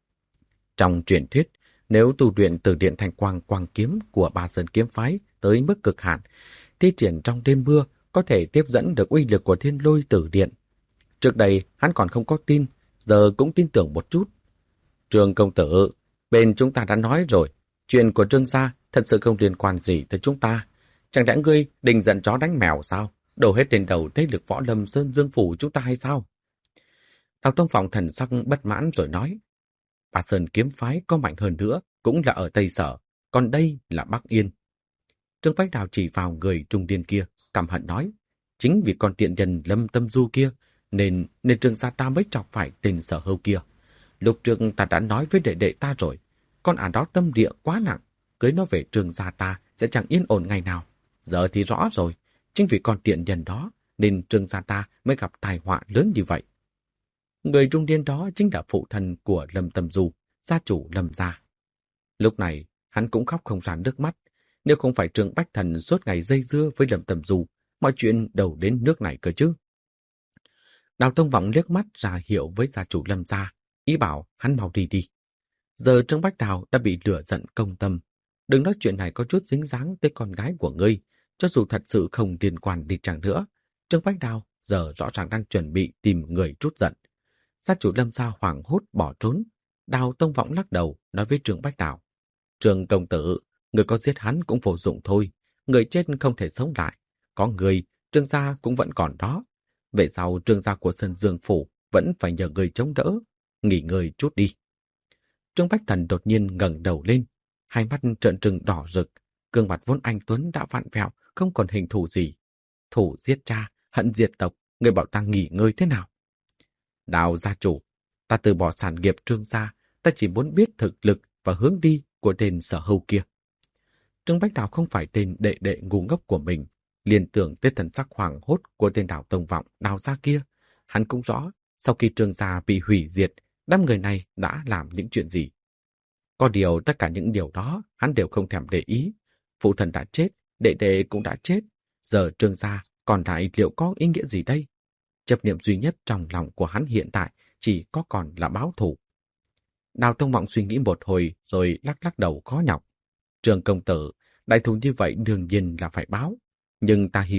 Trong truyền thuyết, nếu tu luyện Tử Điện thành quang quang kiếm của Ba Sơn kiếm phái tới mức cực hạn, thi triển trong đêm mưa có thể tiếp dẫn được uy lực của Thiên Lôi Tử Điện. Trước đây hắn còn không có tin, giờ cũng tin tưởng một chút. "Trương công tử, bên chúng ta đã nói rồi, chuyện của Trương gia thật sự không liên quan gì tới chúng ta. Chẳng lẽ ngươi định giận chó đánh mèo sao? Đổ hết trên đầu thế lực võ lâm Sơn Dương Phủ chúng ta hay sao?" Đào Tông Vọng thần sắc bất mãn rồi nói: "Ba Sơn kiếm phái có mạnh hơn nữa cũng là ở Tây Sở, còn đây là Bắc Yên." Trương Bách Đào chỉ vào người trung niên kia, căm hận nói: "Chính vì con tiện nhân Lâm Tâm Du kia nên nên Trương gia ta mới chọc phải tên Sở Hưu kia. Lúc trước ta đã nói với đệ đệ ta rồi, con ả đó tâm địa quá nặng, cưới nó về Trương gia ta sẽ chẳng yên ổn ngày nào. Giờ thì rõ rồi, chính vì con tiện nhân đó nên Trương gia ta mới gặp tai họa lớn như vậy." Người trung niên đó chính là phụ thân của Lâm Tâm Du, gia chủ Lâm gia. Lúc này, hắn cũng khóc không ra nước mắt. Nếu không phải Trương Bách Thần suốt ngày dây dưa với Lâm Tâm Du, mọi chuyện đâu đến nước này cơ chứ. Đào Tông Vọng liếc mắt ra hiệu với gia chủ Lâm gia, ý bảo hắn mau đi đi. Giờ Trương Bách Đào đã bị lửa giận công tâm. Đừng nói chuyện này có chút dính dáng tới con gái của ngươi, cho dù thật sự không liên quan đi chẳng nữa. Trương Bách Đào giờ rõ ràng đang chuẩn bị tìm người trút giận. Gia chủ Lâm gia hoảng hốt bỏ trốn. Đào Tông Vọng lắc đầu nói với Trương Bách Đào: "Trương công tử, người có giết hắn cũng vô dụng thôi. Người chết không thể sống lại. Có người, Trương gia cũng vẫn còn đó. Về sau Trương gia của Sơn Dương Phủ vẫn phải nhờ người chống đỡ. Nghỉ ngơi chút đi." Trương Bách Thần đột nhiên ngẩng đầu lên, hai mắt trợn trừng đỏ rực, gương mặt vốn anh tuấn đã vặn vẹo, không còn hình thù gì. "Thủ giết cha, hận diệt tộc, người bảo ta nghỉ ngơi thế nào?" "Đào gia chủ, ta từ bỏ sản nghiệp Trương gia, ta chỉ muốn biết thực lực và hướng đi của tên Sở Hưu kia." Trương Bách Đào không phải tên đệ đệ ngu ngốc của mình, liên tưởng tới thần sắc hoảng hốt của tên Đào Tông Vọng Đào gia kia. Hắn cũng rõ, sau khi Trương gia bị hủy diệt, đám người này đã làm những chuyện gì. Có điều tất cả những điều đó hắn đều không thèm để ý. Phụ thần đã chết, đệ đệ cũng đã chết, giờ Trương gia còn lại liệu có ý nghĩa gì đây? Chấp niệm duy nhất trong lòng của hắn hiện tại chỉ có còn là báo thù. Đào Tông Vọng suy nghĩ một hồi rồi lắc lắc đầu khó nhọc. "Trương công tử, đại thù như vậy đương nhiên là phải báo. Nhưng ta hy vọng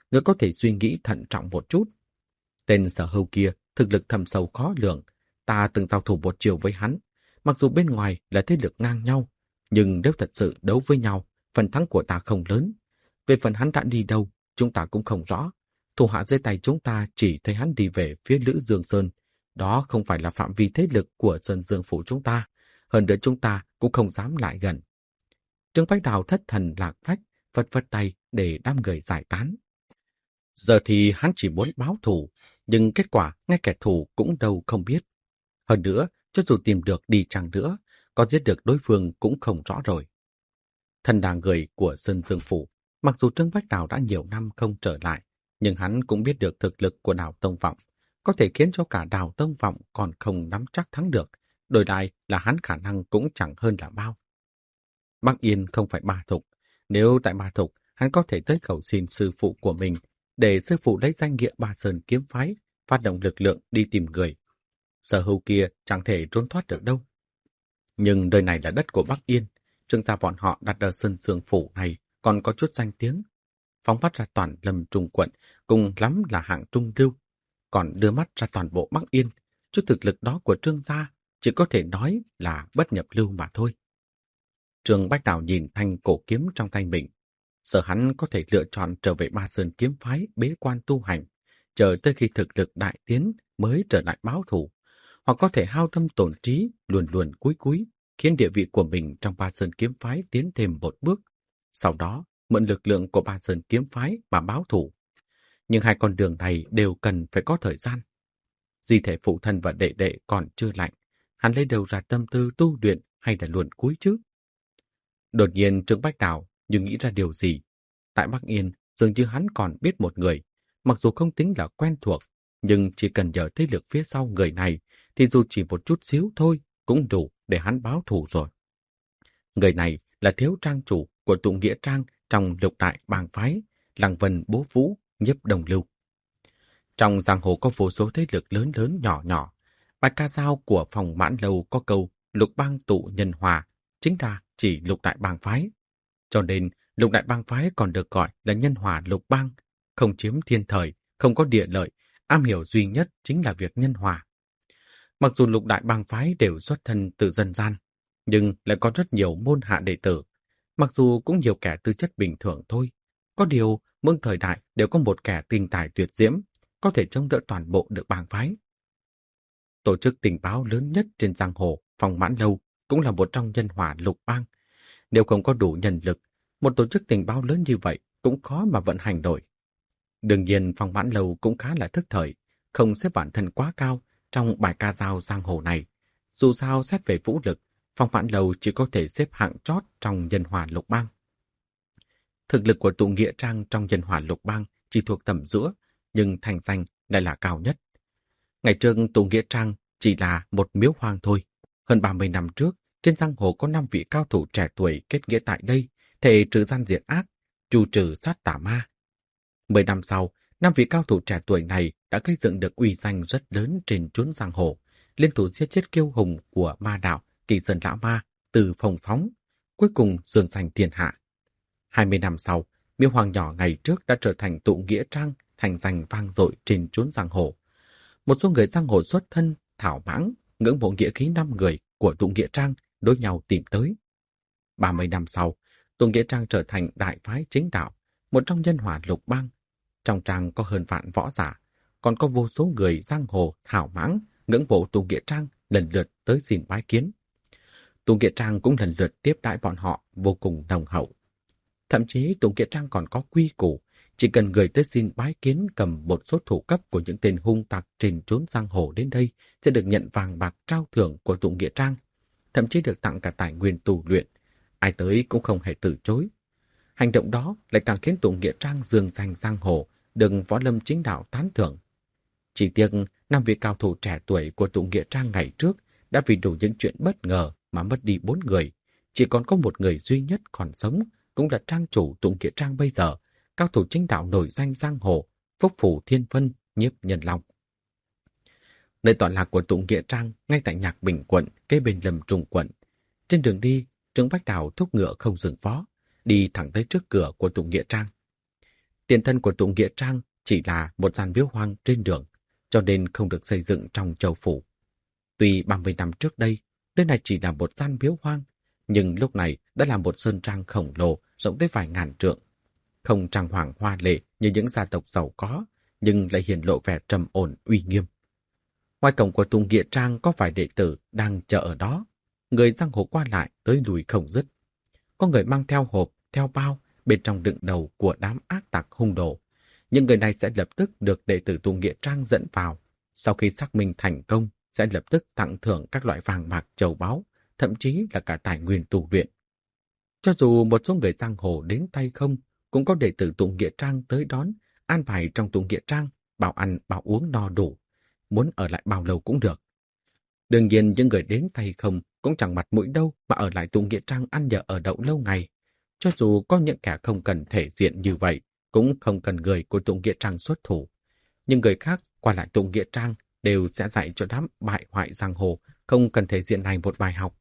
người có thể suy nghĩ thận trọng một chút. Tên Sở Hưu kia thực lực thâm sâu khó lường, ta từng giao thủ một chiều với hắn. Mặc dù bên ngoài là thế lực ngang nhau, nhưng nếu thật sự đấu với nhau, phần thắng của ta không lớn. Về phần hắn đã đi đâu, chúng ta cũng không rõ. Thủ hạ dưới tay chúng ta chỉ thấy hắn đi về phía Lữ Dương Sơn. Đó không phải là phạm vi thế lực của Sơn Dương Phủ chúng ta. Hơn nữa chúng ta cũng không dám lại gần. Trương Bách Đào thất thần lạc phách, phất phất tay để đám người giải tán. Giờ thì hắn chỉ muốn báo thù, nhưng kết quả ngay kẻ thù cũng đâu không biết. Hơn nữa, cho dù tìm được đi chăng nữa, có giết được đối phương cũng không rõ rồi. Thân là người của Sơn Dương Phủ, mặc dù Trương Bách Đào đã nhiều năm không trở lại, nhưng hắn cũng biết được thực lực của Đào Tông Vọng, có thể khiến cho cả Đào Tông Vọng còn không nắm chắc thắng được, đổi lại là hắn khả năng cũng chẳng hơn là bao. Bắc Yên không phải Ba Thục, nếu tại Ba Thục, hắn có thể tới cầu xin sư phụ của mình, để sư phụ lấy danh nghĩa Ba Sơn kiếm phái, phát động lực lượng đi tìm người. Sở Hưu kia chẳng thể trốn thoát được đâu. Nhưng nơi này là đất của Bắc Yên, Trương gia bọn họ đặt ở Sơn Dương Phủ này còn có chút danh tiếng. Phóng phát ra toàn Lâm Trung quận, cùng lắm là hạng trung lưu. Còn đưa mắt ra toàn bộ Bắc Yên, chút thực lực đó của Trương gia chỉ có thể nói là bất nhập lưu mà thôi. Trương Bách Đào nhìn thanh cổ kiếm trong tay mình, sợ hắn có thể lựa chọn trở về Ba Sơn kiếm phái bế quan tu hành, chờ tới khi thực lực đại tiến mới trở lại báo thù, hoặc có thể hao tâm tổn trí, luồn luồn cúi cúi, khiến địa vị của mình trong Ba Sơn kiếm phái tiến thêm một bước. Sau đó, mượn lực lượng của Ba Sơn kiếm phái mà báo thù. Nhưng hai con đường này đều cần phải có thời gian. Di thể phụ thân và đệ đệ còn chưa lạnh, hắn lấy đầu ra tâm tư tu luyện hay là luồn cúi chứ? Đột nhiên Trương Bách Đào như nghĩ ra điều gì. Tại Bắc Yên, dường như hắn còn biết một người, mặc dù không tính là quen thuộc, nhưng chỉ cần nhờ thế lực phía sau người này, thì dù chỉ một chút xíu thôi, cũng đủ để hắn báo thù rồi. Người này là thiếu trang chủ của tụ nghĩa trang trong lục đại bang phái, Lăng Vân Bố Vũ, Nhiếp Đồng Lưu. Trong giang hồ có vô số thế lực lớn lớn nhỏ nhỏ. Bài ca dao của phòng Mãn Lâu có câu lục bang tụ nhân hòa, chính là chỉ lục đại bang phái. Cho nên, lục đại bang phái còn được gọi là nhân hòa lục bang, không chiếm thiên thời, không có địa lợi, am hiểu duy nhất chính là việc nhân hòa. Mặc dù lục đại bang phái đều xuất thân từ dân gian, nhưng lại có rất nhiều môn hạ đệ tử. Mặc dù cũng nhiều kẻ tư chất bình thường thôi, có điều mỗi thời đại đều có một kẻ tinh tài tuyệt diễm, có thể chống đỡ toàn bộ được bang phái. Tổ chức tình báo lớn nhất trên giang hồ, phòng Mãn Lâu, cũng là một trong nhân hòa lục bang. Nếu không có đủ nhân lực, một tổ chức tình báo lớn như vậy cũng khó mà vận hành nổi. Đương nhiên phòng Mãn Lâu cũng khá là thức thời, không xếp bản thân quá cao trong bài ca dao giang hồ này. Dù sao xét về vũ lực, phòng Mãn Lâu chỉ có thể xếp hạng chót trong nhân hòa lục bang. Thực lực của tụ nghĩa trang trong nhân hòa lục bang chỉ thuộc tầm giữa, nhưng thành danh lại là cao nhất. Ngày trước tụ nghĩa trang chỉ là một miếu hoang thôi. Hơn ba mươi năm trước, trên giang hồ có năm vị cao thủ trẻ tuổi kết nghĩa tại đây, thể trừ gian diệt ác, tru trừ sát tà ma. Mười năm sau, năm vị cao thủ trẻ tuổi này đã gây dựng được uy danh rất lớn trên chốn giang hồ, liên thủ giết chết kiêu hùng của ma đạo Kỳ Sơn Lão Ma từ Phòng Phóng, cuối cùng dương danh thiên hạ. Hai mươi năm sau, miếu hoang nhỏ ngày trước đã trở thành tụ nghĩa trang, thành danh vang dội trên chốn giang hồ. Một số người giang hồ xuất thân thảo mãng, ngưỡng mộ nghĩa khí năm người của tụ nghĩa trang đối nhau tìm tới. Ba mươi năm sau, tụ nghĩa trang trở thành đại phái chính đạo, một trong nhân hòa lục bang. Trong trang có hơn vạn võ giả, còn có vô số người giang hồ thảo mãng ngưỡng mộ tụ nghĩa trang lần lượt tới xin bái kiến. Tụ nghĩa trang cũng lần lượt tiếp đãi bọn họ vô cùng nồng hậu. Thậm chí tụ nghĩa trang còn có quy củ, chỉ cần người tới xin bái kiến cầm một số thủ cấp của những tên hung tặc trên trốn giang hồ đến đây sẽ được nhận vàng bạc trao thưởng của tụ nghĩa trang, thậm chí được tặng cả tài nguyên tu luyện. Ai tới cũng không hề từ chối. Hành động đó lại càng khiến tụ nghĩa trang dương danh giang hồ, được võ lâm chính đạo tán thưởng. Chỉ tiếc năm vị cao thủ trẻ tuổi của tụ nghĩa trang ngày trước đã vì đủ những chuyện bất ngờ mà mất đi bốn người, chỉ còn có một người duy nhất còn sống, cũng là trang chủ tụ nghĩa trang bây giờ, cao thủ chính đạo nổi danh giang hồ, Phúc Phủ Thiên Vân, Nhiếp Nhân Long. Nơi tọa lạc của tụ nghĩa trang ngay tại Nhạc Bình quận, kế bên Lâm Trung quận. Trên đường đi, Trương Bách Đào thúc ngựa không dừng vó, đi thẳng tới trước cửa của tụ nghĩa trang. Tiền thân của tụ nghĩa trang chỉ là một gian miếu hoang trên đường, cho nên không được xây dựng trong châu phủ. Tuy ba mươi năm trước đây, nơi này chỉ là một gian miếu hoang, nhưng lúc này đã là một sơn trang khổng lồ rộng tới vài ngàn trượng. Không trang hoàng hoa lệ như những gia tộc giàu có, nhưng lại hiển lộ vẻ trầm ổn uy nghiêm. Ngoài cổng của tụ nghĩa trang có vài đệ tử đang chờ ở đó. Người giang hồ qua lại tới lùi không dứt. Có người mang theo hộp, theo bao, bên trong đựng đầu của đám ác tặc hung đồ. Những người này sẽ lập tức được đệ tử tụ nghĩa trang dẫn vào. Sau khi xác minh thành công, sẽ lập tức tặng thưởng các loại vàng bạc châu báu, thậm chí là cả tài nguyên tu luyện. Cho dù một số người giang hồ đến tay không, cũng có đệ tử tụ nghĩa trang tới đón, an bài trong tụ nghĩa trang, bảo ăn bảo uống no đủ, muốn ở lại bao lâu cũng được. Đương nhiên những người đến tay không cũng chẳng mặt mũi đâu mà ở lại tụ nghĩa trang ăn nhờ ở đậu lâu ngày. Cho dù có những kẻ không cần thể diện như vậy, cũng không cần người của tụ nghĩa trang xuất thủ. Nhưng người khác qua lại tụ nghĩa trang đều sẽ dạy cho đám bại hoại giang hồ không cần thể diện này một bài học.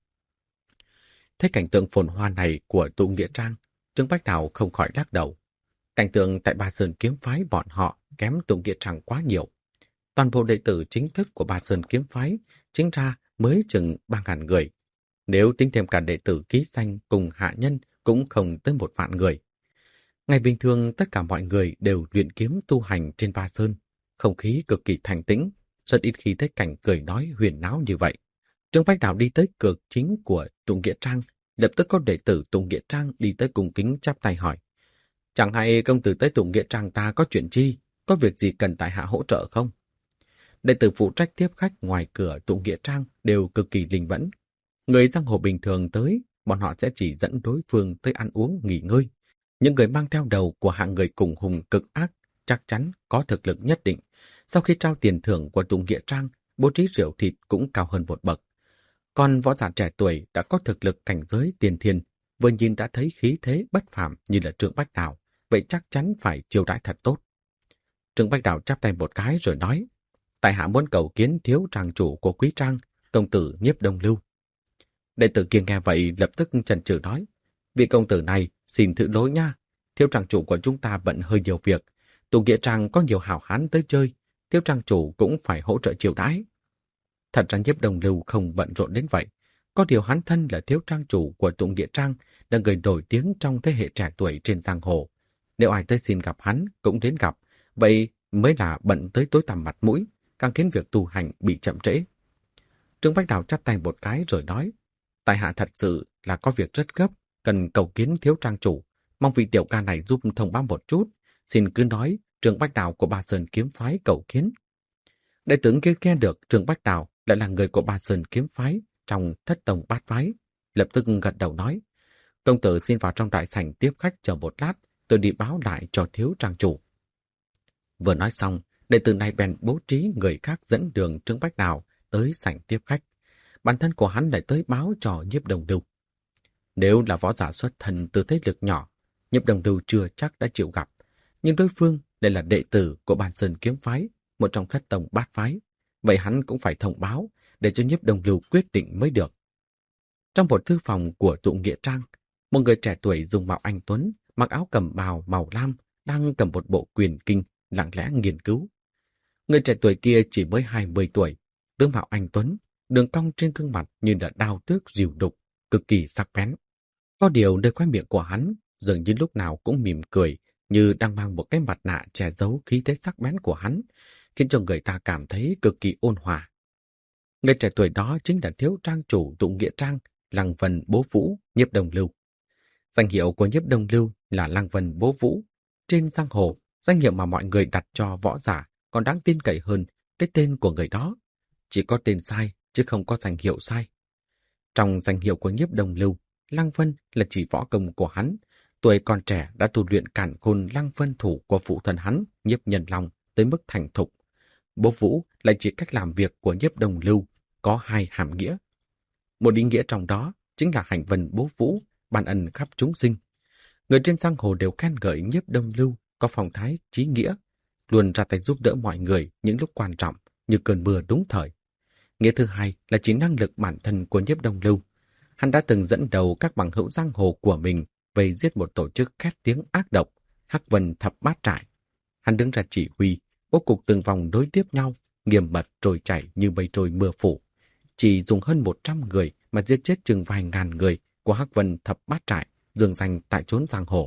Thấy cảnh tượng phồn hoa này của tụ nghĩa trang, Trương Bách Đào không khỏi lắc đầu. Cảnh tượng tại Ba Sơn kiếm phái bọn họ kém tụ nghĩa trang quá nhiều. Toàn bộ đệ tử chính thức của Ba Sơn kiếm phái chính ra mới chừng ba ngàn người. Nếu tính thêm cả đệ tử ký danh cùng hạ nhân cũng không tới một vạn người. Ngày bình thường tất cả mọi người đều luyện kiếm tu hành trên Ba Sơn. Không khí cực kỳ thanh tĩnh, rất ít khi thấy cảnh cười nói huyền náo như vậy. Trương Bách Đào đi tới cửa chính của tụ nghĩa trang, lập tức có đệ tử tụ nghĩa trang đi tới cung kính chắp tay hỏi. Chẳng hay công tử tới tụ nghĩa trang ta có chuyện chi, có việc gì cần tại hạ hỗ trợ không? Đệ tử phụ trách tiếp khách ngoài cửa tụ nghĩa trang đều cực kỳ linh mẫn. Người giang hồ bình thường tới, bọn họ sẽ chỉ dẫn đối phương tới ăn uống, nghỉ ngơi. Những người mang theo đầu của hạng người cùng hùng cực ác chắc chắn có thực lực nhất định. Sau khi trao tiền thưởng của tụ nghĩa trang, bố trí rượu thịt cũng cao hơn một bậc. Còn võ giả trẻ tuổi đã có thực lực cảnh giới tiền thiên, vừa nhìn đã thấy khí thế bất phàm như là Trương Bách Đào, vậy chắc chắn phải chiêu đãi thật tốt. Trương Bách Đào chắp tay một cái rồi nói, tại hạ muốn cầu kiến thiếu trang chủ của quý trang, công tử Nhiếp Đông Lưu. Đệ tử kia nghe vậy lập tức chần chừ nói, vị công tử này xin thứ lỗi nha, thiếu trang chủ của chúng ta bận hơi nhiều việc, tụ nghĩa trang có nhiều hảo hán tới chơi, thiếu trang chủ cũng phải hỗ trợ chiêu đãi. Thật ra Nhiếp Đông Lưu không bận rộn đến vậy, có điều hắn thân là thiếu trang chủ của tụ nghĩa trang, là người nổi tiếng trong thế hệ trẻ tuổi trên giang hồ. Nếu ai tới xin gặp hắn cũng đến gặp, vậy mới là bận tới tối tăm mặt mũi, càng khiến việc tu hành bị chậm trễ. Trương Bách Đào chắp tay một cái rồi nói, tại hạ thật sự là có việc rất gấp, cần cầu kiến thiếu trang chủ, mong vị tiểu ca này giúp thông báo một chút, xin cứ nói Trương Bách Đào của Ba Sơn kiếm phái cầu kiến. Đệ tử kia nghe được Trương Bách Đào lại là người của Ba Sơn kiếm phái trong thất tông bát phái, lập tức gật đầu nói, công tử xin vào trong đại sảnh tiếp khách chờ một lát, tôi đi báo lại cho thiếu trang chủ. Vừa nói xong, đệ tử này bèn bố trí người khác dẫn đường Trương Bách Đào tới sảnh tiếp khách. Bản thân của hắn lại tới báo cho Nhiếp Đông Lưu. Nếu là võ giả xuất thân từ thế lực nhỏ, Nhiếp Đông Lưu chưa chắc đã chịu gặp, nhưng đối phương lại là đệ tử của Ban Sơn kiếm phái, một trong thất tông bát phái, vậy hắn cũng phải thông báo để cho Nhiếp Đông Lưu quyết định mới được. Trong một thư phòng của tụ nghĩa trang, một người trẻ tuổi dùng mạo anh tuấn, mặc áo cẩm bào màu lam, đang cầm một bộ quyền kinh lặng lẽ nghiên cứu. Người trẻ tuổi kia chỉ mới hai mươi tuổi, tướng mạo anh tuấn, đường cong trên gương mặt như là đao tước rìu đục, cực kỳ sắc bén. Có điều nơi khóe miệng của hắn dường như lúc nào cũng mỉm cười, như đang mang một cái mặt nạ che giấu khí thế sắc bén của hắn, khiến cho người ta cảm thấy cực kỳ ôn hòa. Người trẻ tuổi đó chính là thiếu trang chủ tụ nghĩa trang, Lăng Vân Bố Vũ, Nhiếp Đông Lưu. Danh hiệu của Nhiếp Đông Lưu là Lăng Vân Bố Vũ. Trên giang hồ, danh hiệu mà mọi người đặt cho võ giả còn đáng tin cậy hơn cái tên của người đó. Chỉ có tên sai, chứ không có danh hiệu sai. Trong danh hiệu của Nhiếp Đông Lưu, Lăng Vân là chỉ võ công của hắn. Tuổi còn trẻ đã tu luyện cản khôn Lăng Vân thủ của phụ thân hắn, Nhiếp Nhân Long, tới mức thành thục. Bố Vũ lại chỉ cách làm việc của Nhiếp Đông Lưu, có hai hàm nghĩa. Một ý nghĩa trong đó chính là hành vân bố Vũ, ban ân khắp chúng sinh. Người trên giang hồ đều khen ngợi Nhiếp Đông Lưu có phong thái trí nghĩa, luôn ra tay giúp đỡ mọi người những lúc quan trọng như cơn mưa đúng thời. Nghĩa thứ hai là chỉ năng lực bản thân của Nhiếp Đông Lưu. Hắn đã từng dẫn đầu các bằng hữu giang hồ của mình về giết một tổ chức khét tiếng ác độc, Hắc Vân Thập Bát Trại. Hắn đứng ra chỉ huy, bố cục từng vòng nối tiếp nhau, nghiêm mật trôi chảy như mây trôi mưa phủ. Chỉ dùng hơn một trăm người mà giết chết chừng vài ngàn người của Hắc Vân Thập Bát Trại, dương danh tại chốn giang hồ.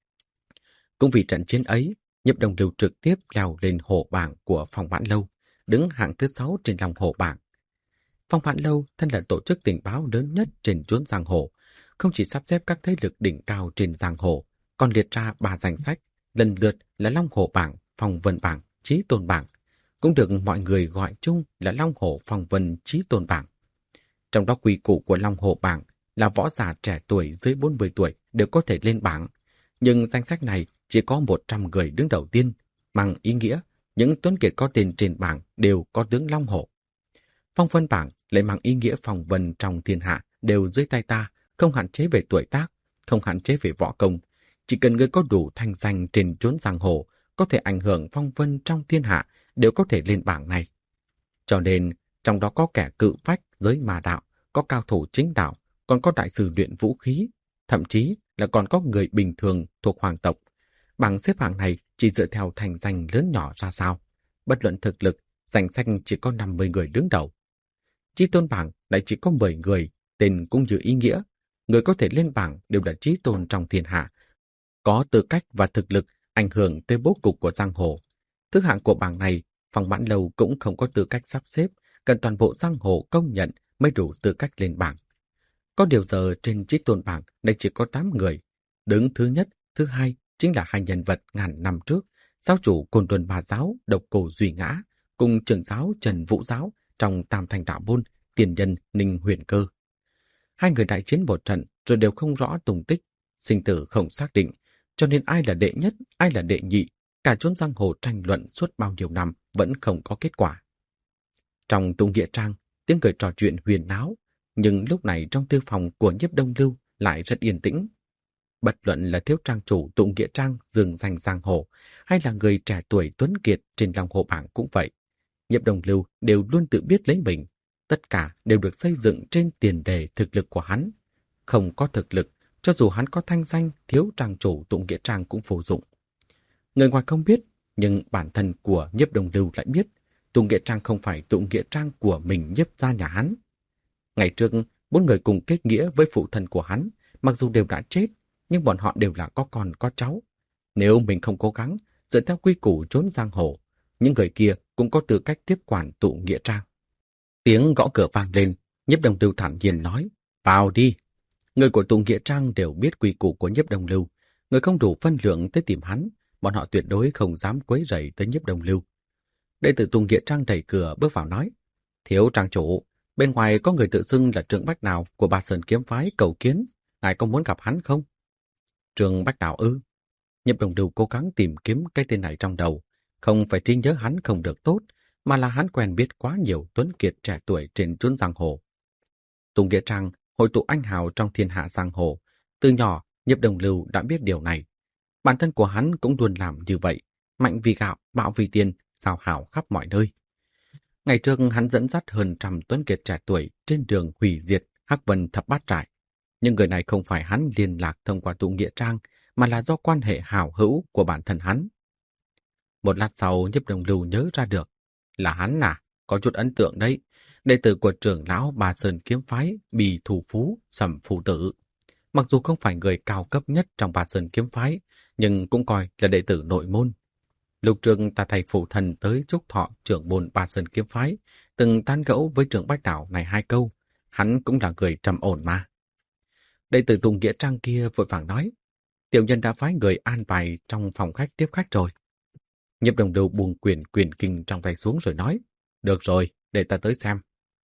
Cũng vì trận chiến ấy, Nhiếp Đông Lưu trực tiếp leo lên hổ bảng của Phong Vãn Lâu, đứng hạng thứ sáu trên lòng hổ bảng. Phong Vãn Lâu thân là tổ chức tình báo lớn nhất trên chốn giang hồ, không chỉ sắp xếp các thế lực đỉnh cao trên giang hồ, còn liệt ra ba danh sách, lần lượt là Long Hổ Bảng, Phong Vân Bảng, Chí Tôn Bảng, cũng được mọi người gọi chung là Long Hổ Phong Vân Chí Tôn Bảng. Trong đó quy củ của Long Hổ Bảng là võ giả trẻ tuổi dưới bốn mươi tuổi đều có thể lên bảng, nhưng danh sách này chỉ có một trăm người đứng đầu tiên, mang ý nghĩa những tuấn kiệt có tên trên bảng đều có tướng Long Hổ. Phong Vân Bảng lại mang ý nghĩa phong vân trong thiên hạ đều dưới tay ta, không hạn chế về tuổi tác, không hạn chế về võ công, chỉ cần người có đủ thanh danh trên chốn giang hồ, có thể ảnh hưởng phong vân trong thiên hạ đều có thể lên bảng này. Cho nên, trong đó có kẻ cự phách giới ma đạo, có cao thủ chính đạo, còn có đại sư luyện vũ khí, thậm chí là còn có người bình thường thuộc hoàng tộc. Bảng xếp hạng này chỉ dựa theo thành danh lớn nhỏ ra sao. Bất luận thực lực, danh sách chỉ có năm mươi người đứng đầu. Chí Tôn Bảng lại chỉ có mười người, tên cũng như ý nghĩa. Người có thể lên bảng đều là chí tôn trong thiên hạ, có tư cách và thực lực ảnh hưởng tới bố cục của giang hồ. Thứ hạng của bảng này, Phong Vãn Lâu cũng không có tư cách sắp xếp, cần toàn bộ giang hồ công nhận mới đủ tư cách lên bảng. Có điều giờ trên Chí Tôn Bảng lại chỉ có tám người. Đứng thứ nhất, thứ hai chính là hai nhân vật ngàn năm trước, giáo chủ Côn Luân Bà Giáo Độc Cô Duy Ngã cùng trưởng giáo Trần Vũ Giáo trong Tam Thanh Đạo Môn, tiền nhân Ninh Huyền Cơ. Hai người đại chiến một trận rồi đều không rõ tung tích, sinh tử không xác định, cho nên ai là đệ nhất, ai là đệ nhị, cả chốn giang hồ tranh luận suốt bao nhiêu năm vẫn không có kết quả. Trong Tùng Nghĩa Trang, tiếng cười trò chuyện huyền náo, nhưng lúc này trong tư phòng của Nhiếp Đông Lưu lại rất yên tĩnh. Bất luận là thiếu trang chủ Tụng Nghĩa Trang dương danh giang hồ, hay là người trẻ tuổi tuấn kiệt trên Long Hồ Bảng cũng vậy. Nhiếp Đông Lưu đều luôn tự biết lấy mình, tất cả đều được xây dựng trên tiền đề thực lực của hắn. Không có thực lực, cho dù hắn có thanh danh thiếu trang chủ Tụng Nghĩa Trang cũng vô dụng. Người ngoài không biết, nhưng bản thân của Nhiếp Đông Lưu lại biết, Tụng Nghĩa Trang không phải Tụng Nghĩa Trang của mình Nhiếp gia nhà hắn. Ngày trước, bốn người cùng kết nghĩa với phụ thân của hắn, mặc dù đều đã chết, nhưng bọn họ đều là có con có cháu. Nếu mình không cố gắng, dựa theo quy củ trốn giang hồ, những người kia cũng có tư cách tiếp quản Tụng Nghĩa Trang. Tiếng gõ cửa vang lên, Nhiếp Đông Lưu thản nhiên nói, vào đi. Người của Tụng Nghĩa Trang đều biết quy củ của Nhiếp Đông Lưu, người không đủ phân lượng tới tìm hắn, bọn họ tuyệt đối không dám quấy rầy tới Nhiếp Đông Lưu. Đệ tử Tụng Nghĩa Trang đẩy cửa bước vào nói, thiếu trang chủ, bên ngoài có người tự xưng là Trương Bách Đào của Ba Sơn Kiếm Phái cầu kiến, ngài có muốn gặp hắn không? Trương Bách Đào ư? Nhiếp Đông Lưu cố gắng tìm kiếm cái tên này trong đầu, không phải trí nhớ hắn không được tốt, mà là hắn quen biết quá nhiều tuấn kiệt trẻ tuổi trên chốn giang hồ. Tụng Nghĩa Trang hội tụ anh hào trong thiên hạ giang hồ, từ nhỏ Nhiếp Đông Lưu đã biết điều này. Bản thân của hắn cũng luôn làm như vậy, mạnh vì gạo, bạo vì tiền, giao hảo khắp mọi nơi. Ngày trước hắn dẫn dắt hơn trăm tuấn kiệt trẻ tuổi trên đường hủy diệt Hắc Vân Thập Bát Trại. Nhưng người này không phải hắn liên lạc thông qua Tụng Nghĩa Trang, mà là do quan hệ hảo hữu của bản thân hắn. Một lát sau, Nhiếp Đông Lưu nhớ ra được, là hắn à, có chút ấn tượng đấy, đệ tử của trưởng lão Ba Sơn Kiếm Phái Bì Thủ Phú Sầm Phụ Tử. Mặc dù không phải người cao cấp nhất trong Ba Sơn Kiếm Phái, nhưng cũng coi là đệ tử nội môn. Lúc trước ta thầy phụ thần tới chúc thọ trưởng môn Ba Sơn Kiếm Phái, từng tán gẫu với trưởng Bách Đảo này hai câu, hắn cũng là người trầm ổn mà. Đệ tử Tụng Nghĩa Trang kia vội vàng nói, tiểu nhân đã phái người an bài trong phòng khách tiếp khách rồi. Nhiếp Đông Lưu buông quyển quyển kinh trong tay xuống rồi nói, được rồi, để ta tới xem.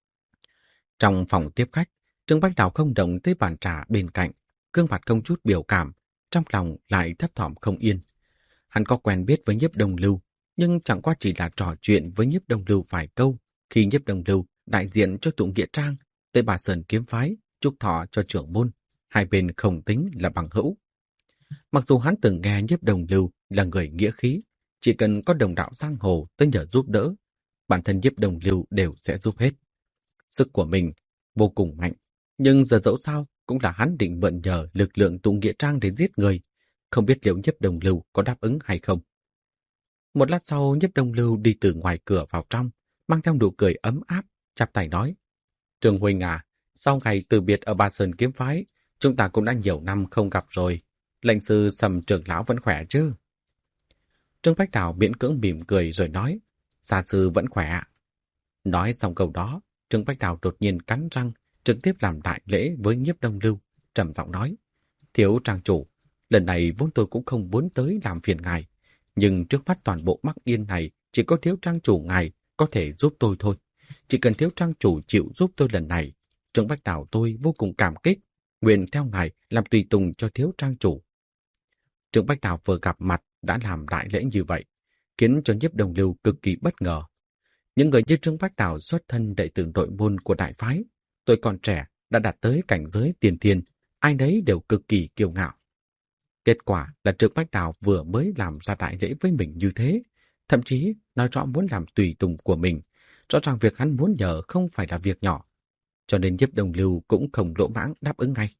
Trong phòng tiếp khách, Trương Bách Đào không động tới bàn trà bên cạnh, gương mặt không chút biểu cảm, trong lòng lại thấp thỏm không yên. Hắn có quen biết với Nhiếp Đông Lưu, nhưng chẳng qua chỉ là trò chuyện với Nhiếp Đông Lưu vài câu, khi Nhiếp Đông Lưu đại diện cho Tụng Nghĩa Trang tới Ba Sơn Kiếm Phái chúc thọ cho trưởng môn, hai bên không tính là bằng hữu. Mặc dù hắn từng nghe Nhiếp Đông Lưu là người nghĩa khí, chỉ cần có đồng đạo giang hồ tới nhờ giúp đỡ, bản thân Nhiếp Đông Lưu đều sẽ giúp hết. Sức của mình vô cùng mạnh, nhưng giờ dẫu sao cũng là hắn định mượn nhờ lực lượng Tụng Nghĩa Trang để giết người. không biết liệu Nhiếp Đông Lưu có đáp ứng hay không. Một lát sau, Nhiếp Đông Lưu đi từ ngoài cửa vào trong, mang theo nụ cười ấm áp, chắp tay nói: Trương huynh à, sau ngày từ biệt ở Ba Sơn kiếm phái, chúng ta cũng đã nhiều năm không gặp rồi. Lệnh sư Sầm trưởng lão vẫn khỏe chứ? Trương Bách Đào miễn cưỡng mỉm cười rồi nói: Gia sư vẫn khỏe. Nói xong câu đó, Trương Bách Đào đột nhiên cắn răng, trực tiếp làm đại lễ với Nhiếp Đông Lưu, trầm giọng nói: Thiếu trang chủ, lần này vốn tôi cũng không muốn tới làm phiền ngài, nhưng trước mắt toàn bộ Bắc Yên này chỉ có thiếu trang chủ ngài có thể giúp tôi thôi. Chỉ cần thiếu trang chủ chịu giúp tôi lần này, Trương Bách Đào tôi vô cùng cảm kích, nguyện theo ngài làm tùy tùng cho thiếu trang chủ. Trương Bách Đào vừa gặp mặt đã làm đại lễ như vậy, khiến cho Nhiếp Đông Lưu cực kỳ bất ngờ. Những người như Trương Bách Đào xuất thân đệ tử nội môn của đại phái, tôi còn trẻ đã đạt tới cảnh giới tiền thiên, ai nấy đều cực kỳ kiêu ngạo. Kết quả là Trương Bách Đào vừa mới làm ra đại lễ với mình như thế, thậm chí nói rõ muốn làm tùy tùng của mình, rõ ràng việc hắn muốn nhờ không phải là việc nhỏ, cho nên Nhiếp Đông Lưu cũng không lỗ mãng đáp ứng ngay.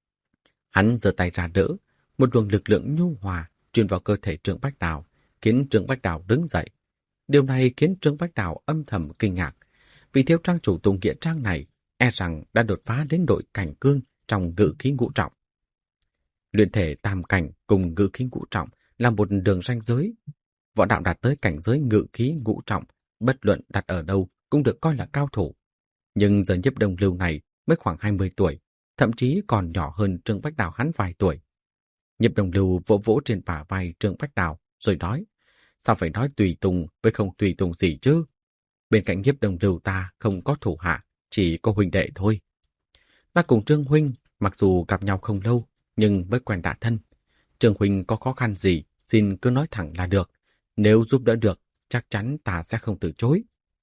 Hắn giơ tay ra đỡ, một luồng lực lượng nhu hòa truyền vào cơ thể Trương Bách Đào, khiến Trương Bách Đào đứng dậy. Điều này khiến Trương Bách Đào âm thầm kinh ngạc, vì thiếu trang chủ Tùng Nghĩa Trang này e rằng đã đột phá đến đội cảnh cương trong ngự khí ngũ trọng. Luyện thể tam cảnh cùng ngự khí ngũ trọng là một đường ranh giới. Võ đạo đạt tới cảnh giới ngự khí ngũ trọng, bất luận đặt ở đâu cũng được coi là cao thủ. Nhưng giờ Nhiếp Đông Lưu này mới khoảng hai mươi tuổi, thậm chí còn nhỏ hơn Trương Bách Đào hắn vài tuổi. Nhiếp Đông Lưu vỗ vỗ trên bả vai Trương Bách Đào rồi nói: Sao phải nói tùy tùng với không tùy tùng gì chứ? Bên cạnh Nhiếp Đông Lưu ta không có thủ hạ, chỉ có huynh đệ thôi. Ta cùng Trương huynh mặc dù gặp nhau không lâu, nhưng mới quen đã thân. Trương huynh có khó khăn gì, xin cứ nói thẳng là được. Nếu giúp đỡ được, chắc chắn ta sẽ không từ chối.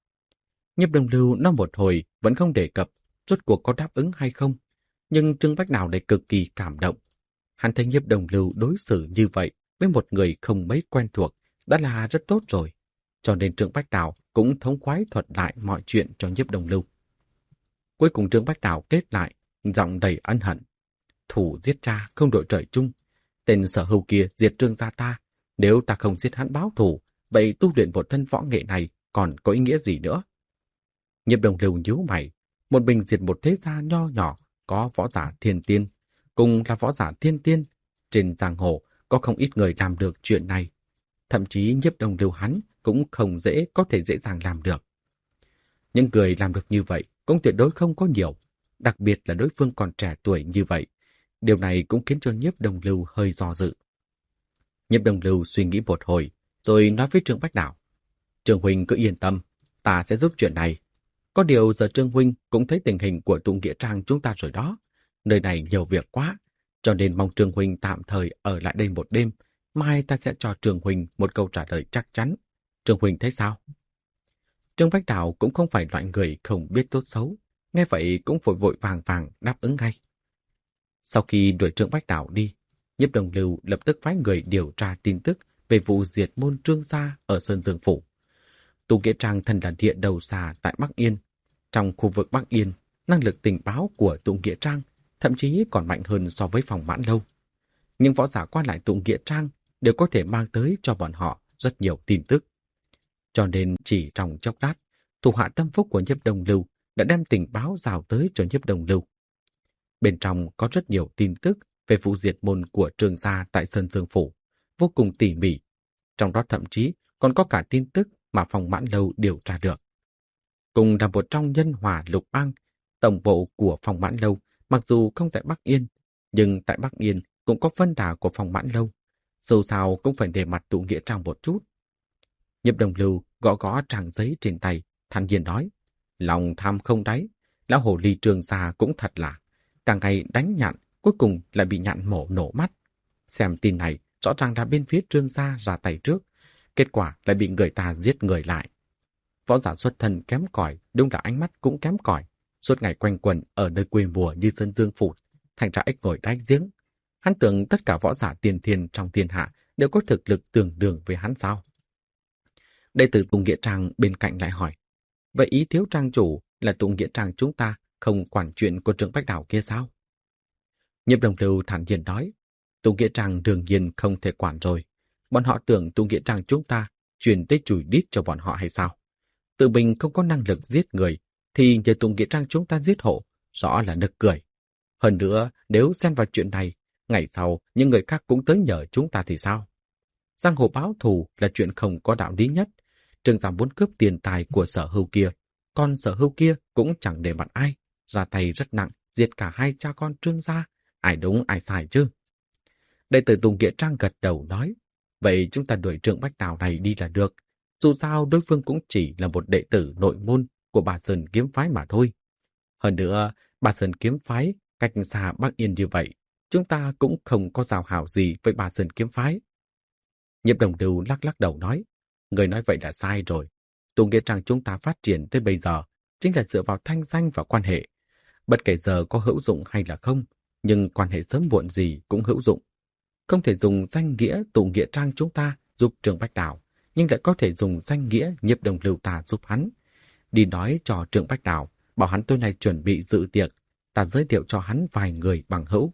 Nhiếp Đông Lưu nói một hồi vẫn không đề cập rốt cuộc có đáp ứng hay không, nhưng Trương Bách Đào lại cực kỳ cảm động. Hắn thấy Nhiếp Đông Lưu đối xử như vậy với một người không mấy quen thuộc đã là rất tốt rồi, cho nên Trương Bách Đào cũng thống khoái thuật lại mọi chuyện cho Nhiếp Đông Lưu. Cuối cùng Trương Bách Đào kết lại, giọng đầy ân hận: Thủ giết cha không đội trời chung, tên Sở Hưu kia diệt Trương gia ta, nếu ta không giết hắn báo thù, vậy tu luyện một thân võ nghệ này còn có ý nghĩa gì nữa? Nhiếp Đông Lưu nhíu mày, một mình diệt một thế gia nho nhỏ có võ giả thiên tiên, cùng là võ giả thiên tiên, trên giang hồ có không ít người làm được chuyện này. Thậm chí Nhiếp Đông Lưu hắn cũng không dễ có thể dễ dàng làm được. Những người làm được như vậy cũng tuyệt đối không có nhiều, đặc biệt là đối phương còn trẻ tuổi như vậy. Điều này cũng khiến cho Nhiếp Đông Lưu hơi do dự. Nhiếp Đông Lưu suy nghĩ một hồi, rồi nói với Trương Bách Đào: Trương huynh cứ yên tâm, ta sẽ giúp chuyện này. Có điều giờ Trương huynh cũng thấy tình hình của Tùng Nghĩa Trang chúng ta rồi đó. Nơi này nhiều việc quá, cho nên mong Trương huynh tạm thời ở lại đây một đêm. Mai ta sẽ cho Trương huynh một câu trả lời chắc chắn. Trương huynh thấy sao? Trương Bách Đào cũng không phải loại người không biết tốt xấu, nghe vậy cũng vội vội vàng vàng đáp ứng ngay. Sau khi đuổi Trương Bách Đào đi, Nhiếp Đông Lưu lập tức phái người điều tra tin tức về vụ diệt môn Trương gia ở Sơn Dương Phủ. Tùng Nghĩa Trang thân là địa đầu xà tại Bắc Yên. Trong khu vực Bắc Yên, năng lực tình báo của Tùng Nghĩa Trang thậm chí còn mạnh hơn so với phòng Mãn Lâu. Nhưng võ giả qua lại Tùng Nghĩa Trang đều có thể mang tới cho bọn họ rất nhiều tin tức. Cho nên chỉ trong chốc lát, thủ hạ tâm phúc của Nhiếp Đông Lưu đã đem tình báo rào tới cho Nhiếp Đông Lưu. Bên trong có rất nhiều tin tức về vụ diệt môn của Trương gia tại Sơn Dương Phủ, vô cùng tỉ mỉ. Trong đó thậm chí còn có cả tin tức mà phòng Mãn Lâu điều tra được. Cùng là một trong nhân hòa lục bang, tổng bộ của phòng Mãn Lâu mặc dù không tại Bắc Yên, nhưng tại Bắc Yên cũng có phân đà của phòng Mãn Lâu. Dù sao cũng phải để mặt Tùng Nghĩa Trang một chút. Nhiếp Đông Lưu gõ gõ trang giấy trên tay, thản nhiên nói: Lòng tham không đáy, lão hồ ly Trương gia cũng thật là cả ngày đánh nhạn, cuối cùng lại bị nhạn mổ nổ mắt. Xem tin này, rõ ràng là bên phía Trương gia ra tay trước, kết quả lại bị người ta giết người lại. Võ giả xuất thân kém cỏi, đúng là ánh mắt cũng kém cỏi, suốt ngày quanh quẩn ở nơi quê mùa như Sơn Dương Phủ, thành ra ếch ngồi đáy giếng. Hắn tưởng tất cả võ giả tiên thiên trong thiên hạ đều có thực lực tương đương với hắn sao? Đệ tử Tùng Nghĩa Trang bên cạnh lại hỏi: Vậy ý thiếu trang chủ là Tùng Nghĩa Trang chúng ta không quản chuyện của Trương Bách Đào kia sao? Nhiếp Đông Lưu thản nhiên nói: Tụ Nghĩa Trang đương nhiên không thể quản rồi. Bọn họ tưởng Tụ Nghĩa Trang chúng ta truyền tới chùi đít cho bọn họ hay sao? Tự mình không có năng lực giết người, thì nhờ Tụ Nghĩa Trang chúng ta giết hộ, rõ là nực cười. Hơn nữa, nếu xen vào chuyện này, ngày sau những người khác cũng tới nhờ chúng ta thì sao? Giang hồ báo thù là chuyện không có đạo lý nhất. Trương gia muốn cướp tiền tài của Sở Hưu kia, còn Sở Hưu kia cũng chẳng để mặt ai, ra tay rất nặng, diệt cả hai cha con Trương gia, ai đúng ai sai chứ? Đệ tử Tùng Nghĩa Trang gật đầu nói, vậy chúng ta đuổi Trương Bách Đào này đi là được. Dù sao đối phương cũng chỉ là một đệ tử nội môn của Bà Sơn Kiếm Phái mà thôi. Hơn nữa, Bà Sơn Kiếm Phái cách xa Bắc Yên như vậy, chúng ta cũng không có giao hảo gì với Bà Sơn Kiếm Phái. Nhiếp Đồng Lưu lắc lắc đầu nói, người nói vậy là sai rồi. Tùng Nghĩa Trang chúng ta phát triển tới bây giờ chính là dựa vào thanh danh và quan hệ. Bất kể giờ có hữu dụng hay là không, nhưng quan hệ sớm muộn gì cũng hữu dụng. Không thể dùng danh nghĩa Tụ Nghĩa Trang chúng ta giúp Trương Bách Đào, nhưng lại có thể dùng danh nghĩa Nhiếp Đồng Lưu ta giúp hắn. Đi nói cho Trương Bách Đào, bảo hắn tối nay chuẩn bị dự tiệc, ta giới thiệu cho hắn vài người bằng hữu.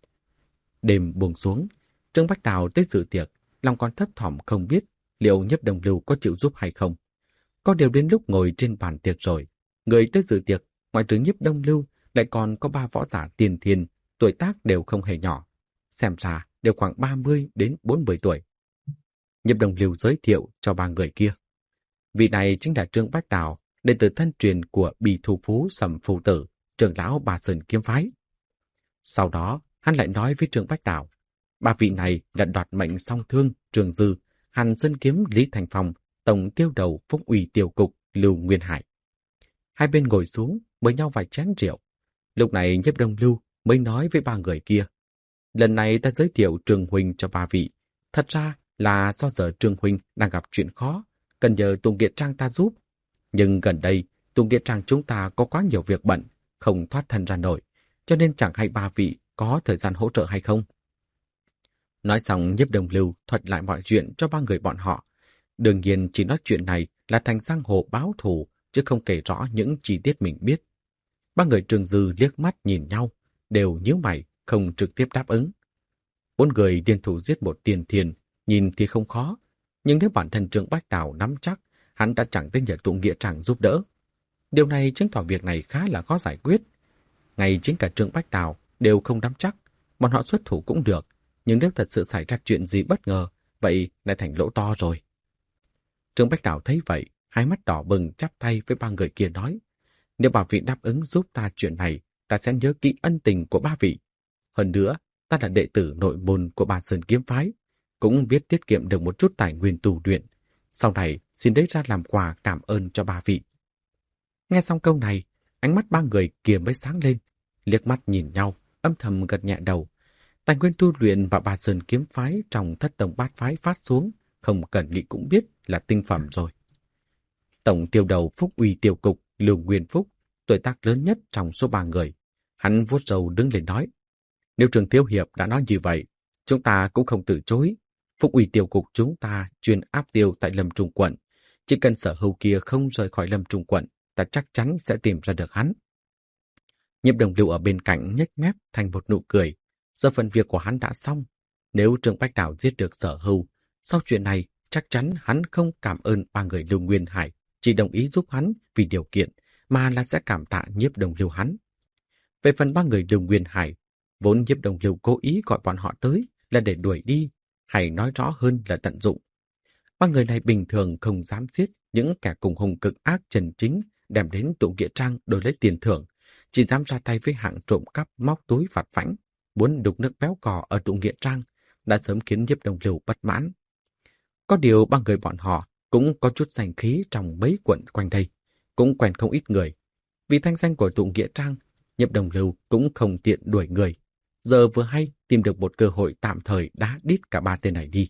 Đêm buông xuống, Trương Bách Đào tới dự tiệc, lòng còn thấp thỏm không biết liệu Nhiếp Đồng Lưu có chịu giúp hay không. Có điều đến lúc ngồi trên bàn tiệc rồi, người tới dự tiệc, ngoại trừ Nhiếp Đồng Lưu, lại còn có ba võ giả tiền thiên, tuổi tác đều không hề nhỏ. Xem ra đều khoảng ba mươi đến bốn mươi tuổi. Nhiếp Đồng Lưu giới thiệu cho ba người kia. Vị này chính là Trương Bách Đào, đệ tử thân truyền của Bì Thủ Phú Sầm Phù Tử, trưởng lão Bà Sơn Kiếm Phái. Sau đó, hắn lại nói với Trương Bách Đào, ba vị này là đoạt mệnh song thương Trường Dư, Hàn Sơn Kiếm Lý Thành Phong, tổng tiêu đầu Phúc Ủy Tiểu Cục Lưu Nguyên Hải. Hai bên ngồi xuống mời nhau vài chén rượu. Lúc này Nhiếp Đồng Lưu mới nói với ba người kia, lần này ta giới thiệu Trương Huynh cho ba vị. Thật ra là do giờ Trương Huynh đang gặp chuyện khó, cần nhờ Tùng Nghĩa Trang ta giúp. Nhưng gần đây, Tùng Nghĩa Trang chúng ta có quá nhiều việc bận, không thoát thân ra nổi, cho nên chẳng hay ba vị có thời gian hỗ trợ hay không. Nói xong, Nhiếp Đồng Lưu thuật lại mọi chuyện cho ba người bọn họ. Đương nhiên chỉ nói chuyện này là thành giang hồ báo thù, chứ không kể rõ những chi tiết mình biết. Ba người Trường Dư liếc mắt nhìn nhau, đều nhíu mày, không trực tiếp đáp ứng. Bốn người liên thủ giết một tiền thiền, nhìn thì không khó, nhưng nếu bản thân Trương Bách Đào nắm chắc, hắn đã chẳng tới nhờ Tụ Nghĩa Trang giúp đỡ. Điều này chứng tỏ việc này khá là khó giải quyết. Ngay chính cả Trương Bách Đào đều không nắm chắc, bọn họ xuất thủ cũng được, nhưng nếu thật sự xảy ra chuyện gì bất ngờ, vậy lại thành lỗ to rồi. Trương Bách Đào thấy vậy, hai mắt đỏ bừng chắp tay với ba người kia nói, nếu ba vị đáp ứng giúp ta chuyện này, ta sẽ nhớ kỹ ân tình của ba vị. Hơn nữa, ta là đệ tử nội môn của Bà Sơn Kiếm Phái, cũng biết tiết kiệm được một chút tài nguyên tu luyện. Sau này, xin lấy ra làm quà cảm ơn cho ba vị. Nghe xong câu này, ánh mắt ba người kia mới sáng lên, liếc mắt nhìn nhau, âm thầm gật nhẹ đầu. Tài nguyên tu luyện và Bà Sơn Kiếm Phái trong thất tông bát phái phát xuống, không cần nghĩ cũng biết là tinh phẩm rồi. Tổng tiêu đầu Phúc Uy Tiểu Cục Lưu Nguyên Phúc, tuổi tác lớn nhất trong số ba người. Hắn vuốt râu đứng lên nói, nếu Trường Thiếu Hiệp đã nói như vậy, chúng ta cũng không từ chối. Phúc Uy Tiểu Cục chúng ta chuyên áp tiêu tại Lâm Trung Quận. Chỉ cần Sở Hưu kia không rời khỏi Lâm Trung Quận, ta chắc chắn sẽ tìm ra được hắn. Nhiếp Đồng Lưu ở bên cạnh nhếch mép thành một nụ cười. Giờ phần việc của hắn đã xong. Nếu Trương Bách Đào giết được Sở Hưu, sau chuyện này chắc chắn hắn không cảm ơn ba người Lưu Nguyên Hải, chỉ đồng ý giúp hắn vì điều kiện, mà là sẽ cảm tạ Nhiếp Đồng Lưu hắn. Về phần ba người Lưu Nguyên Hải, vốn Nhiếp Đồng Lưu cố ý gọi bọn họ tới là để đuổi đi, hay nói rõ hơn là tận dụng. Ba người này bình thường không dám giết những kẻ cùng hung cực ác chân chính đem đến Tụ Nghĩa Trang đổi lấy tiền thưởng, chỉ dám ra tay với hạng trộm cắp móc túi vặt vãnh, muốn đục nước béo cò ở Tụ Nghĩa Trang, đã sớm khiến Nhiếp Đồng Lưu bất mãn. Có điều ba người bọn họ cũng có chút danh khí trong mấy quận quanh đây, cũng quen không ít người. Vì thanh danh của Tụ Nghĩa Trang, Nhiếp Đồng Lưu cũng không tiện đuổi người. Giờ vừa hay tìm được một cơ hội tạm thời đá đít cả ba tên này đi.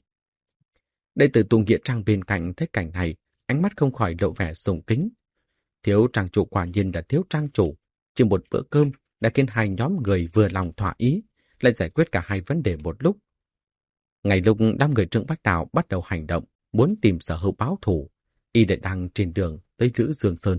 Đệ tử Tụ Nghĩa Trang bên cạnh thấy cảnh này, ánh mắt không khỏi lộ vẻ sùng kính. Thiếu trang chủ quả nhiên là thiếu trang chủ, chỉ một bữa cơm đã khiến hai nhóm người vừa lòng thỏa ý, lại giải quyết cả hai vấn đề một lúc. Ngày lúc đám người Trương Bách Đào bắt đầu hành động, muốn tìm Sở Hưu báo thù, y lại đang trên đường tới Lữ Dương Sơn.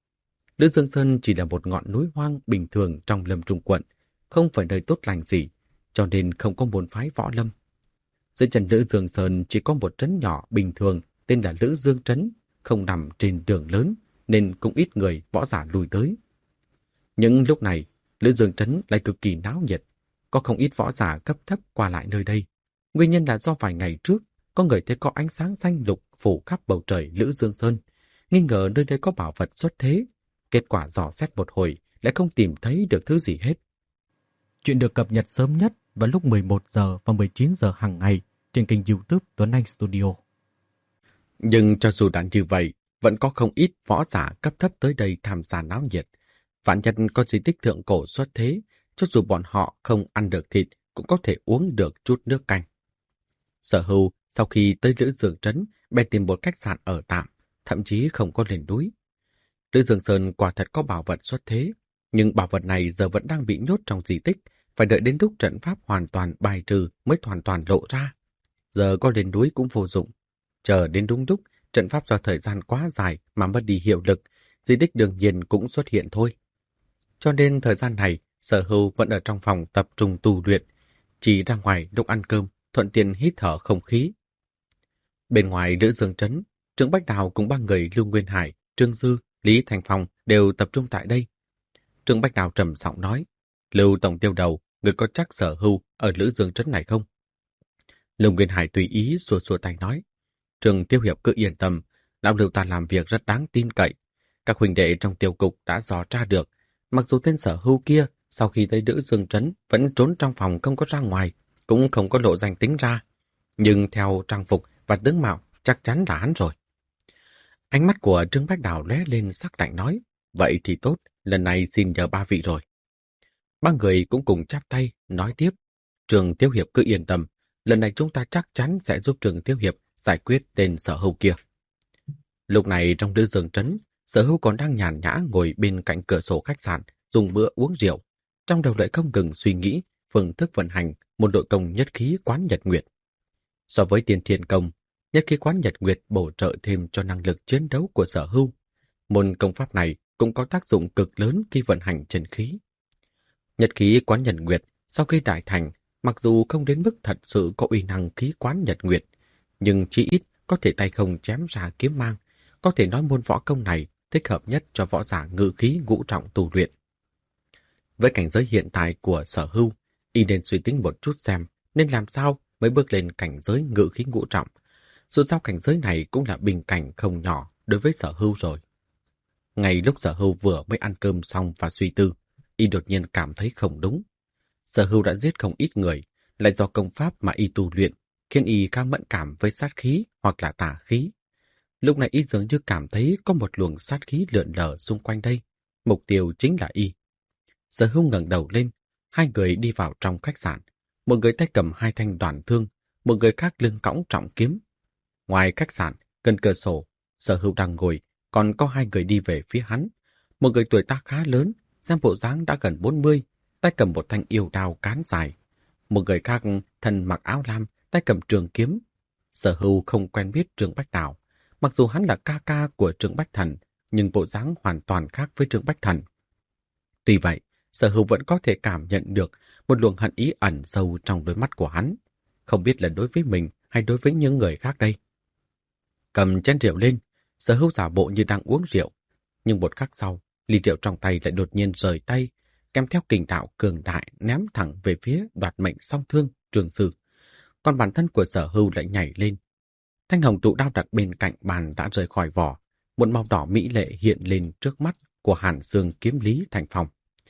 Lữ Dương Sơn chỉ là một ngọn núi hoang bình thường trong Lâm Trung Quận, không phải nơi tốt lành gì, cho nên không có môn phái võ lâm. Dưới chân Lữ Dương Sơn chỉ có một trấn nhỏ bình thường tên là Lữ Dương Trấn, không nằm trên đường lớn nên cũng ít người võ giả lui tới. Những lúc này, Lữ Dương Trấn lại cực kỳ náo nhiệt, có không ít võ giả cấp thấp qua lại nơi đây. Nguyên nhân là do vài ngày trước, có người thấy có ánh sáng xanh lục phủ khắp bầu trời Lữ Dương Sơn, nghi ngờ nơi đây có bảo vật xuất thế. Kết quả dò xét một hồi, lại không tìm thấy được thứ gì hết. Chuyện được cập nhật sớm nhất vào lúc mười một giờ và mười chín giờ hàng ngày trên kênh YouTube Tuấn Anh Studio. Nhưng cho dù đã như vậy, vẫn có không ít võ giả cấp thấp tới đây tham gia náo nhiệt. Vạn nhất có di tích thượng cổ xuất thế, cho dù bọn họ không ăn được thịt, cũng có thể uống được chút nước canh. Sở Hưu sau khi tới Lữ Dương Trấn, bèn tìm một khách sạn ở tạm, thậm chí không có lên núi. Lữ Dương Sơn quả thật có bảo vật xuất thế, nhưng bảo vật này giờ vẫn đang bị nhốt trong di tích, phải đợi đến lúc trận pháp hoàn toàn bài trừ mới hoàn toàn lộ ra. Giờ có lên núi cũng vô dụng. Chờ đến đúng lúc, trận pháp do thời gian quá dài mà mất đi hiệu lực, di tích đương nhiên cũng xuất hiện thôi. Cho nên thời gian này, Sở Hưu vẫn ở trong phòng tập trung tu luyện, chỉ ra ngoài lúc ăn cơm, thuận tiện hít thở không khí. Bên ngoài Lữ Dương Trấn, Trương Bách Đào cùng ba người Lưu Nguyên Hải, Trương Dư, Lý Thành Phong đều tập trung tại đây. Trương Bách Đào trầm giọng nói, Lưu Tổng Tiêu Đầu, người có chắc Sở Hưu ở Lữ Dương Trấn này không? Lưu Nguyên Hải tùy ý xua xua tay nói, Trương Tiêu Hiệp cứ yên tâm, lão Lưu ta làm việc rất đáng tin cậy. Các huynh đệ trong tiêu cục đã dò tra được, mặc dù tên Sở Hưu kia sau khi tới Lữ Dương Trấn vẫn trốn trong phòng không có ra ngoài, cũng không có lộ danh tính ra, nhưng theo trang phục và tướng mạo chắc chắn là hắn rồi. Ánh mắt của Trương Bách Đào lóe lên sắc lạnh nói, vậy thì tốt, lần này xin nhờ ba vị rồi. Ba người cũng cùng chắp tay, nói tiếp, Trương Tiêu Hiệp cứ yên tâm, lần này chúng ta chắc chắn sẽ giúp Trương Tiêu Hiệp giải quyết tên Sở Hưu kia. Lúc này trong Lữ Dương Trấn, Sở Hưu còn đang nhàn nhã ngồi bên cạnh cửa sổ khách sạn, dùng bữa uống rượu, trong đầu lại không ngừng suy nghĩ phương thức vận hành một đội công nhất khí quán Nhật Nguyệt. So với tiền thiên công, nhất khí quán Nhật Nguyệt bổ trợ thêm cho năng lực chiến đấu của Sở Hưu. Môn công pháp này cũng có tác dụng cực lớn khi vận hành chân khí. Nhật khí quán Nhật Nguyệt sau khi đại thành, mặc dù không đến mức thật sự có uy năng khí quán Nhật Nguyệt, nhưng chỉ ít có thể tay không chém ra kiếm mang, có thể nói môn võ công này thích hợp nhất cho võ giả ngự khí ngũ trọng tu luyện. Với cảnh giới hiện tại của Sở Hưu, y nên suy tính một chút xem nên làm sao mới bước lên cảnh giới ngự khí ngũ trọng. Dù sao cảnh giới này cũng là bình cảnh không nhỏ đối với Sở Hưu rồi. Ngay lúc Sở Hưu vừa mới ăn cơm xong và suy tư, y đột nhiên cảm thấy không đúng. Sở Hưu đã giết không ít người, lại do công pháp mà y tu luyện, khiến y khá mẫn cảm với sát khí hoặc là tà khí. Lúc này y dường như cảm thấy có một luồng sát khí lượn lờ xung quanh đây. Mục tiêu chính là y. Sở Hưu ngẩng đầu lên, hai người đi vào trong khách sạn. Một người tay cầm hai thanh đoàn thương, một người khác lưng cõng trọng kiếm. Ngoài khách sạn, gần cửa sổ, Sở Hưu đang ngồi, còn có hai người đi về phía hắn. Một người tuổi tác khá lớn, xem bộ dáng đã gần bốn mươi, tay cầm một thanh yêu đao cán dài. Một người khác thân mặc áo lam, tay cầm trường kiếm. Sở Hưu không quen biết Trương Bách Đào. Mặc dù hắn là ca ca của Trương Bách Thần, nhưng bộ dáng hoàn toàn khác với Trương Bách Thần. Tuy vậy, Sở Hưu vẫn có thể cảm nhận được một luồng hận ý ẩn sâu trong đôi mắt của hắn. Không biết là đối với mình hay đối với những người khác đây. Cầm chén rượu lên, Sở Hưu giả bộ như đang uống rượu. Nhưng một khắc sau, ly rượu trong tay lại đột nhiên rời tay, kèm theo kình đạo cường đại ném thẳng về phía đoạt mệnh song thương Trương Sư. Còn bản thân của Sở Hưu lại nhảy lên. Thanh hồng tụ đao đặt bên cạnh bàn đã rời khỏi vỏ, một màu đỏ mỹ lệ hiện lên trước mắt của Hàn Xương kiếm Lý Thành Phong.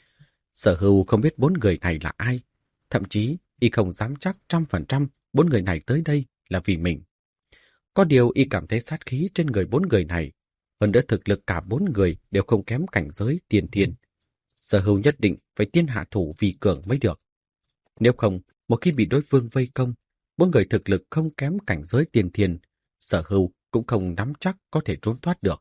Sở Hưu không biết bốn người này là ai, thậm chí y không dám chắc trăm phần trăm bốn người này tới đây là vì mình. Có điều y cảm thấy sát khí trên người bốn người này, hơn nữa thực lực cả bốn người đều không kém cảnh giới tiên thiên. Sở Hưu nhất định phải tiên hạ thủ vì cường mới được. Nếu không, một khi bị đối phương vây công, bốn người thực lực không kém cảnh giới tiên thiên, Sở Hưu cũng không nắm chắc có thể trốn thoát được.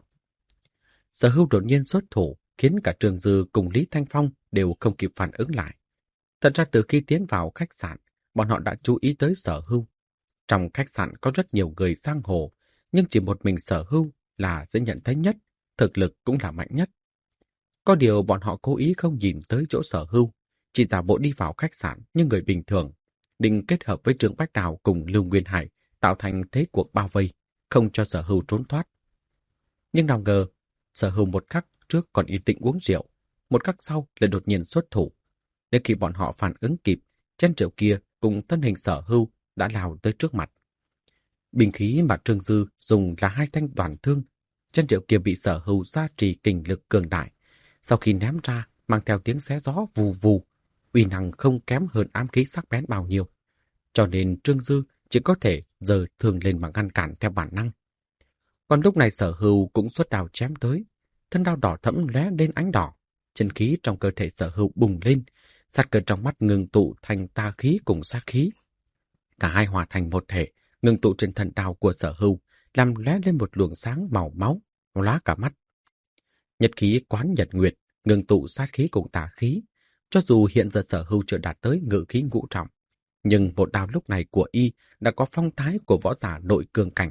Sở Hưu đột nhiên xuất thủ, khiến cả Trương Dư cùng Lý Thanh Phong đều không kịp phản ứng lại. Thật ra từ khi tiến vào khách sạn, bọn họ đã chú ý tới Sở Hưu. Trong khách sạn có rất nhiều người giang hồ, nhưng chỉ một mình Sở Hưu là dễ nhận thấy nhất, thực lực cũng là mạnh nhất. Có điều bọn họ cố ý không nhìn tới chỗ Sở Hưu, chỉ giả bộ đi vào khách sạn như người bình thường, định kết hợp với Trương Bách Đào cùng Lưu Nguyên Hải tạo thành thế cuộc bao vây, không cho Sở Hưu trốn thoát. Nhưng nào ngờ, Sở Hưu một khắc trước còn yên tĩnh uống rượu, một khắc sau lại đột nhiên xuất thủ. Đến khi bọn họ phản ứng kịp, chén rượu kia cùng thân hình Sở Hưu đã lao tới trước mặt. Binh khí mà Trương Dư dùng là hai thanh đoàn thương. Chén rượu kia bị Sở Hưu gia trì kình lực cường đại. Sau khi ném ra, mang theo tiếng xé gió vù vù, uy năng không kém hơn ám khí sắc bén bao nhiêu. Cho nên Trương Dư chỉ có thể giơ thương lên mà ngăn cản theo bản năng. Còn lúc này Sở Hưu cũng xuất đao chém tới, thân đao đỏ thẫm lóe lên ánh đỏ, chân khí trong cơ thể Sở Hưu bùng lên, sát cơ trong mắt ngừng tụ thành tà khí cùng sát khí. Cả hai hòa thành một thể, ngừng tụ trên thân đao của Sở Hưu, làm lóe lên một luồng sáng màu máu, lóa cả mắt. Nhật khí quán nhật nguyệt, ngừng tụ sát khí cùng tà khí. Cho dù hiện giờ Sở Hưu chưa đạt tới ngự khí ngũ trọng, nhưng một đao lúc này của y đã có phong thái của võ giả nội cường cảnh.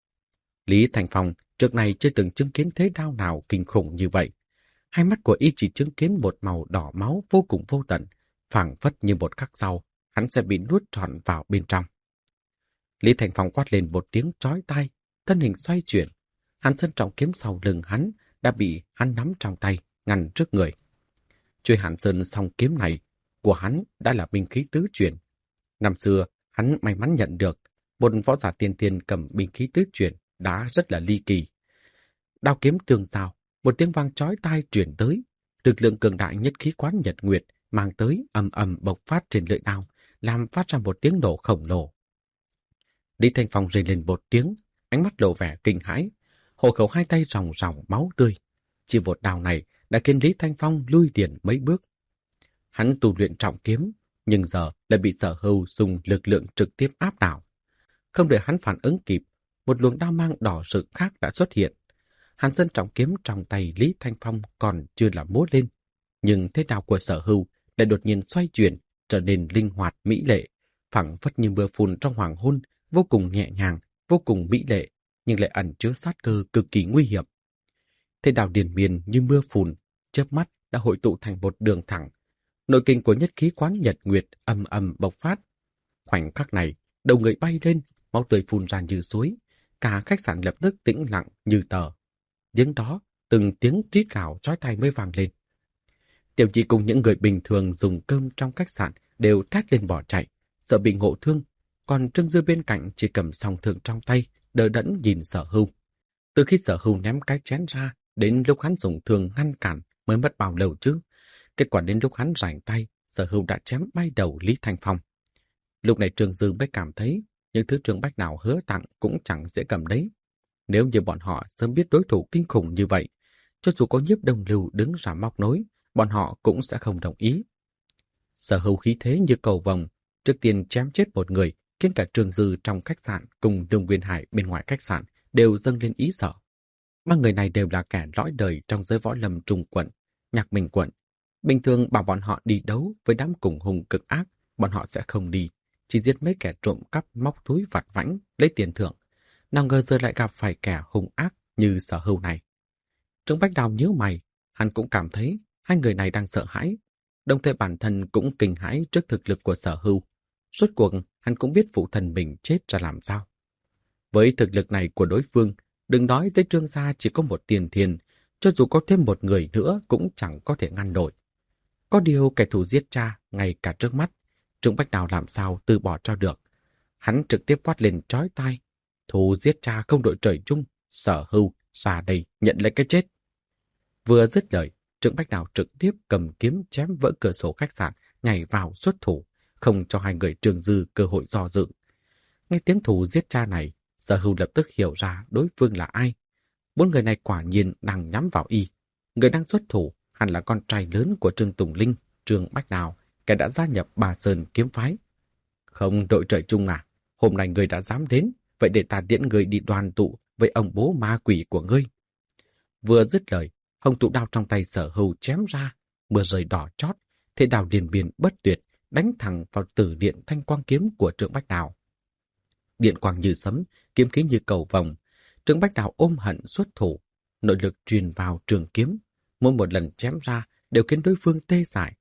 Lý Thành Phong trước này chưa từng chứng kiến thế đao nào kinh khủng như vậy. Hai mắt của y chỉ chứng kiến một màu đỏ máu vô cùng vô tận, phảng phất như một khắc sau, hắn sẽ bị nuốt trọn vào bên trong. Lý Thành Phong quát lên một tiếng chói tai, thân hình xoay chuyển. Hàn Sơn trọng kiếm sau lưng hắn đã bị hắn nắm trong tay, ngăn trước người. Chuôi Hàn Sơn song kiếm này của hắn đã là binh khí tứ truyền. Năm xưa, hắn may mắn nhận được một võ giả tiên tiên cầm binh khí tứ truyền đã rất là ly kỳ. Đao kiếm tương giao, một tiếng vang chói tai truyền tới, lực lượng cường đại nhất khí quán nhật nguyệt mang tới ầm ầm bộc phát trên lưỡi đao, làm phát ra một tiếng nổ khổng lồ. Lý Thanh Phong rên lên một tiếng, ánh mắt lộ vẻ kinh hãi, hộ khẩu hai tay ròng ròng máu tươi. Chỉ một đao này đã khiến Lý Thanh Phong lui liền mấy bước. Hắn tu luyện trọng kiếm, nhưng giờ lại bị Sở Hưu dùng lực lượng trực tiếp áp đảo. Không đợi hắn phản ứng kịp, một luồng đao mang đỏ rực khác đã xuất hiện. Hàn Sơn trọng kiếm trong tay Lý Thanh Phong còn chưa là múa lên, nhưng thế đao của Sở Hưu lại đột nhiên xoay chuyển, trở nên linh hoạt mỹ lệ, phảng phất như mưa phùn trong hoàng hôn, vô cùng nhẹ nhàng, vô cùng mỹ lệ, nhưng lại ẩn chứa sát cơ cực kỳ nguy hiểm. Thế đao điền miên như mưa phùn, chớp mắt đã hội tụ thành một đường thẳng. Nội kinh của nhất khí quán nhật nguyệt ầm ầm bộc phát. Khoảnh khắc này, đầu người bay lên, máu tươi phun ra như suối, cả khách sạn lập tức tĩnh lặng như tờ. Tiếng đó, từng tiếng rít gào chói tai mới vang lên. Tiểu Nhi cùng những người bình thường dùng cơm trong khách sạn đều thét lên bỏ chạy, sợ bị ngộ thương. Còn Trương Dư bên cạnh chỉ cầm song thương trong tay, đờ đẫn nhìn Sở Hưu. Từ khi Sở Hưu ném cái chén ra, đến lúc hắn dùng thương ngăn cản mới mất bao lâu chứ. Kết quả đến lúc hắn rảnh tay, Sở Hưu đã chém bay đầu Lý Thanh Phong. Lúc này Trương Dư mới cảm thấy những thứ Trương Bách nào hứa tặng cũng chẳng dễ cầm đấy. Nếu như bọn họ sớm biết đối thủ kinh khủng như vậy, cho dù có Nhiếp Đông Lưu đứng ra móc nối, bọn họ cũng sẽ không đồng ý. Sở Hưu khí thế như cầu vồng, trước tiên chém chết một người, khiến cả Trương Dư trong khách sạn cùng Đường Nguyên Hải bên ngoài khách sạn đều dâng lên ý sợ. Ba người này đều là kẻ lõi đời trong giới võ lâm Trung quận, Nhạc Minh quận. Bình thường bảo bọn họ đi đấu với đám cùng hùng cực ác, bọn họ sẽ không đi, chỉ giết mấy kẻ trộm cắp móc túi vặt vãnh, lấy tiền thưởng. Nào ngờ giờ lại gặp phải kẻ hung ác như Sở Hưu này. Trương Bách Đào nhíu mày, hắn cũng cảm thấy hai người này đang sợ hãi, đồng thời bản thân cũng kinh hãi trước thực lực của Sở Hưu. Rốt cuộc, hắn cũng biết phụ thần mình chết ra làm sao. Với thực lực này của đối phương, đừng nói tới Trương gia chỉ có một tiền thiền, cho dù có thêm một người nữa cũng chẳng có thể ngăn nổi. Có điều kẻ thù giết cha ngay cả trước mắt, Trương Bách Đào làm sao từ bỏ cho được. Hắn trực tiếp quát lên chói tai, thù giết cha không đội trời chung, Sở Hưu ra đây nhận lấy cái chết. Vừa dứt lời, Trương Bách Đào trực tiếp cầm kiếm chém vỡ cửa sổ khách sạn, nhảy vào xuất thủ, không cho hai người Trương Dư cơ hội do dự. Nghe tiếng thù giết cha này, Sở Hưu lập tức hiểu ra đối phương là ai. Bốn người này quả nhiên đang nhắm vào y. Người đang xuất thủ hẳn là con trai lớn của Trương Tùng Linh, Trương Bách Đào, kẻ đã gia nhập Bà Sơn kiếm phái. Không đội trời chung à? Hôm nay người đã dám đến, vậy để ta tiễn người đi đoàn tụ với ông bố ma quỷ của ngươi. Vừa dứt lời, hồng tụ đao trong tay Sở Hưu chém ra, mưa rơi đỏ chót, thế đao điền biên bất tuyệt, đánh thẳng vào tử điện thanh quang kiếm của Trương Bách Đào. Điện quang như sấm, kiếm khí như cầu vồng. Trương Bách Đào ôm hận xuất thủ, nội lực truyền vào trường kiếm, mỗi một lần chém ra đều khiến đối phương tê dại.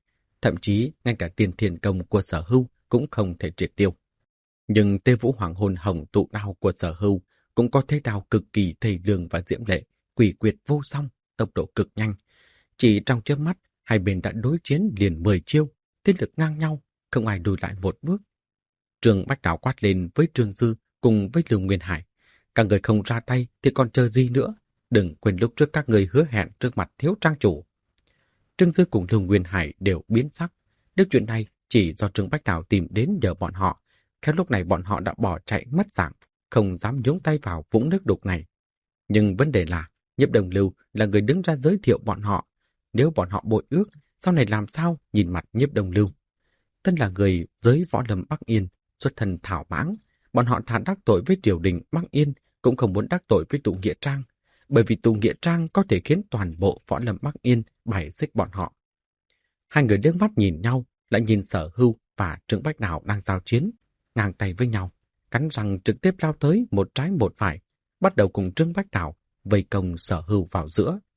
thậm chí ngay cả tiền thiền công của Sở Hưu cũng không thể triệt tiêu. Nhưng Tê Vũ Hoàng Hôn Hồng tụ đao của Sở Hưu cũng có thế đao cực kỳ thầy lương và diễm lệ, quỷ quyệt vô song, tốc độ cực nhanh. Chỉ trong chớp mắt, hai bên đã đối chiến liền mười chiêu, thế lực ngang nhau, không ai lùi lại một bước. Trương Bách Đào quát lên với Trương Dư cùng với Lưu Nguyên Hải. Các người không ra tay thì còn chờ gì nữa? Đừng quên lúc trước các người hứa hẹn trước mặt thiếu trang chủ. Trương Dư cùng Lưu Nguyên Hải đều biến sắc. Nếu chuyện này chỉ do Trương Bách Đào tìm đến nhờ bọn họ, khéo lúc này bọn họ đã bỏ chạy mất dạng, không dám nhúng tay vào vũng nước đục này. Nhưng vấn đề là, Nhiếp Đồng Lưu là người đứng ra giới thiệu bọn họ. Nếu bọn họ bội ước, sau này làm sao nhìn mặt Nhiếp Đồng Lưu? Tân là người giới võ lâm Bắc Yên, xuất thân thảo mãng, bọn họ thà đắc tội với triều đình Bắc Yên cũng không muốn đắc tội với Tụ Nghĩa Trang, bởi vì Tụ Nghĩa Trang có thể khiến toàn bộ võ lâm Bắc Yên bài xích bọn họ. Hai người liếc mắt nhìn nhau, lại nhìn Sở Hưu và Trương Bách Đào đang giao chiến, ngang tay với nhau, cắn răng trực tiếp lao tới một trái một phải, bắt đầu cùng Trương Bách Đào vây công Sở Hưu vào giữa.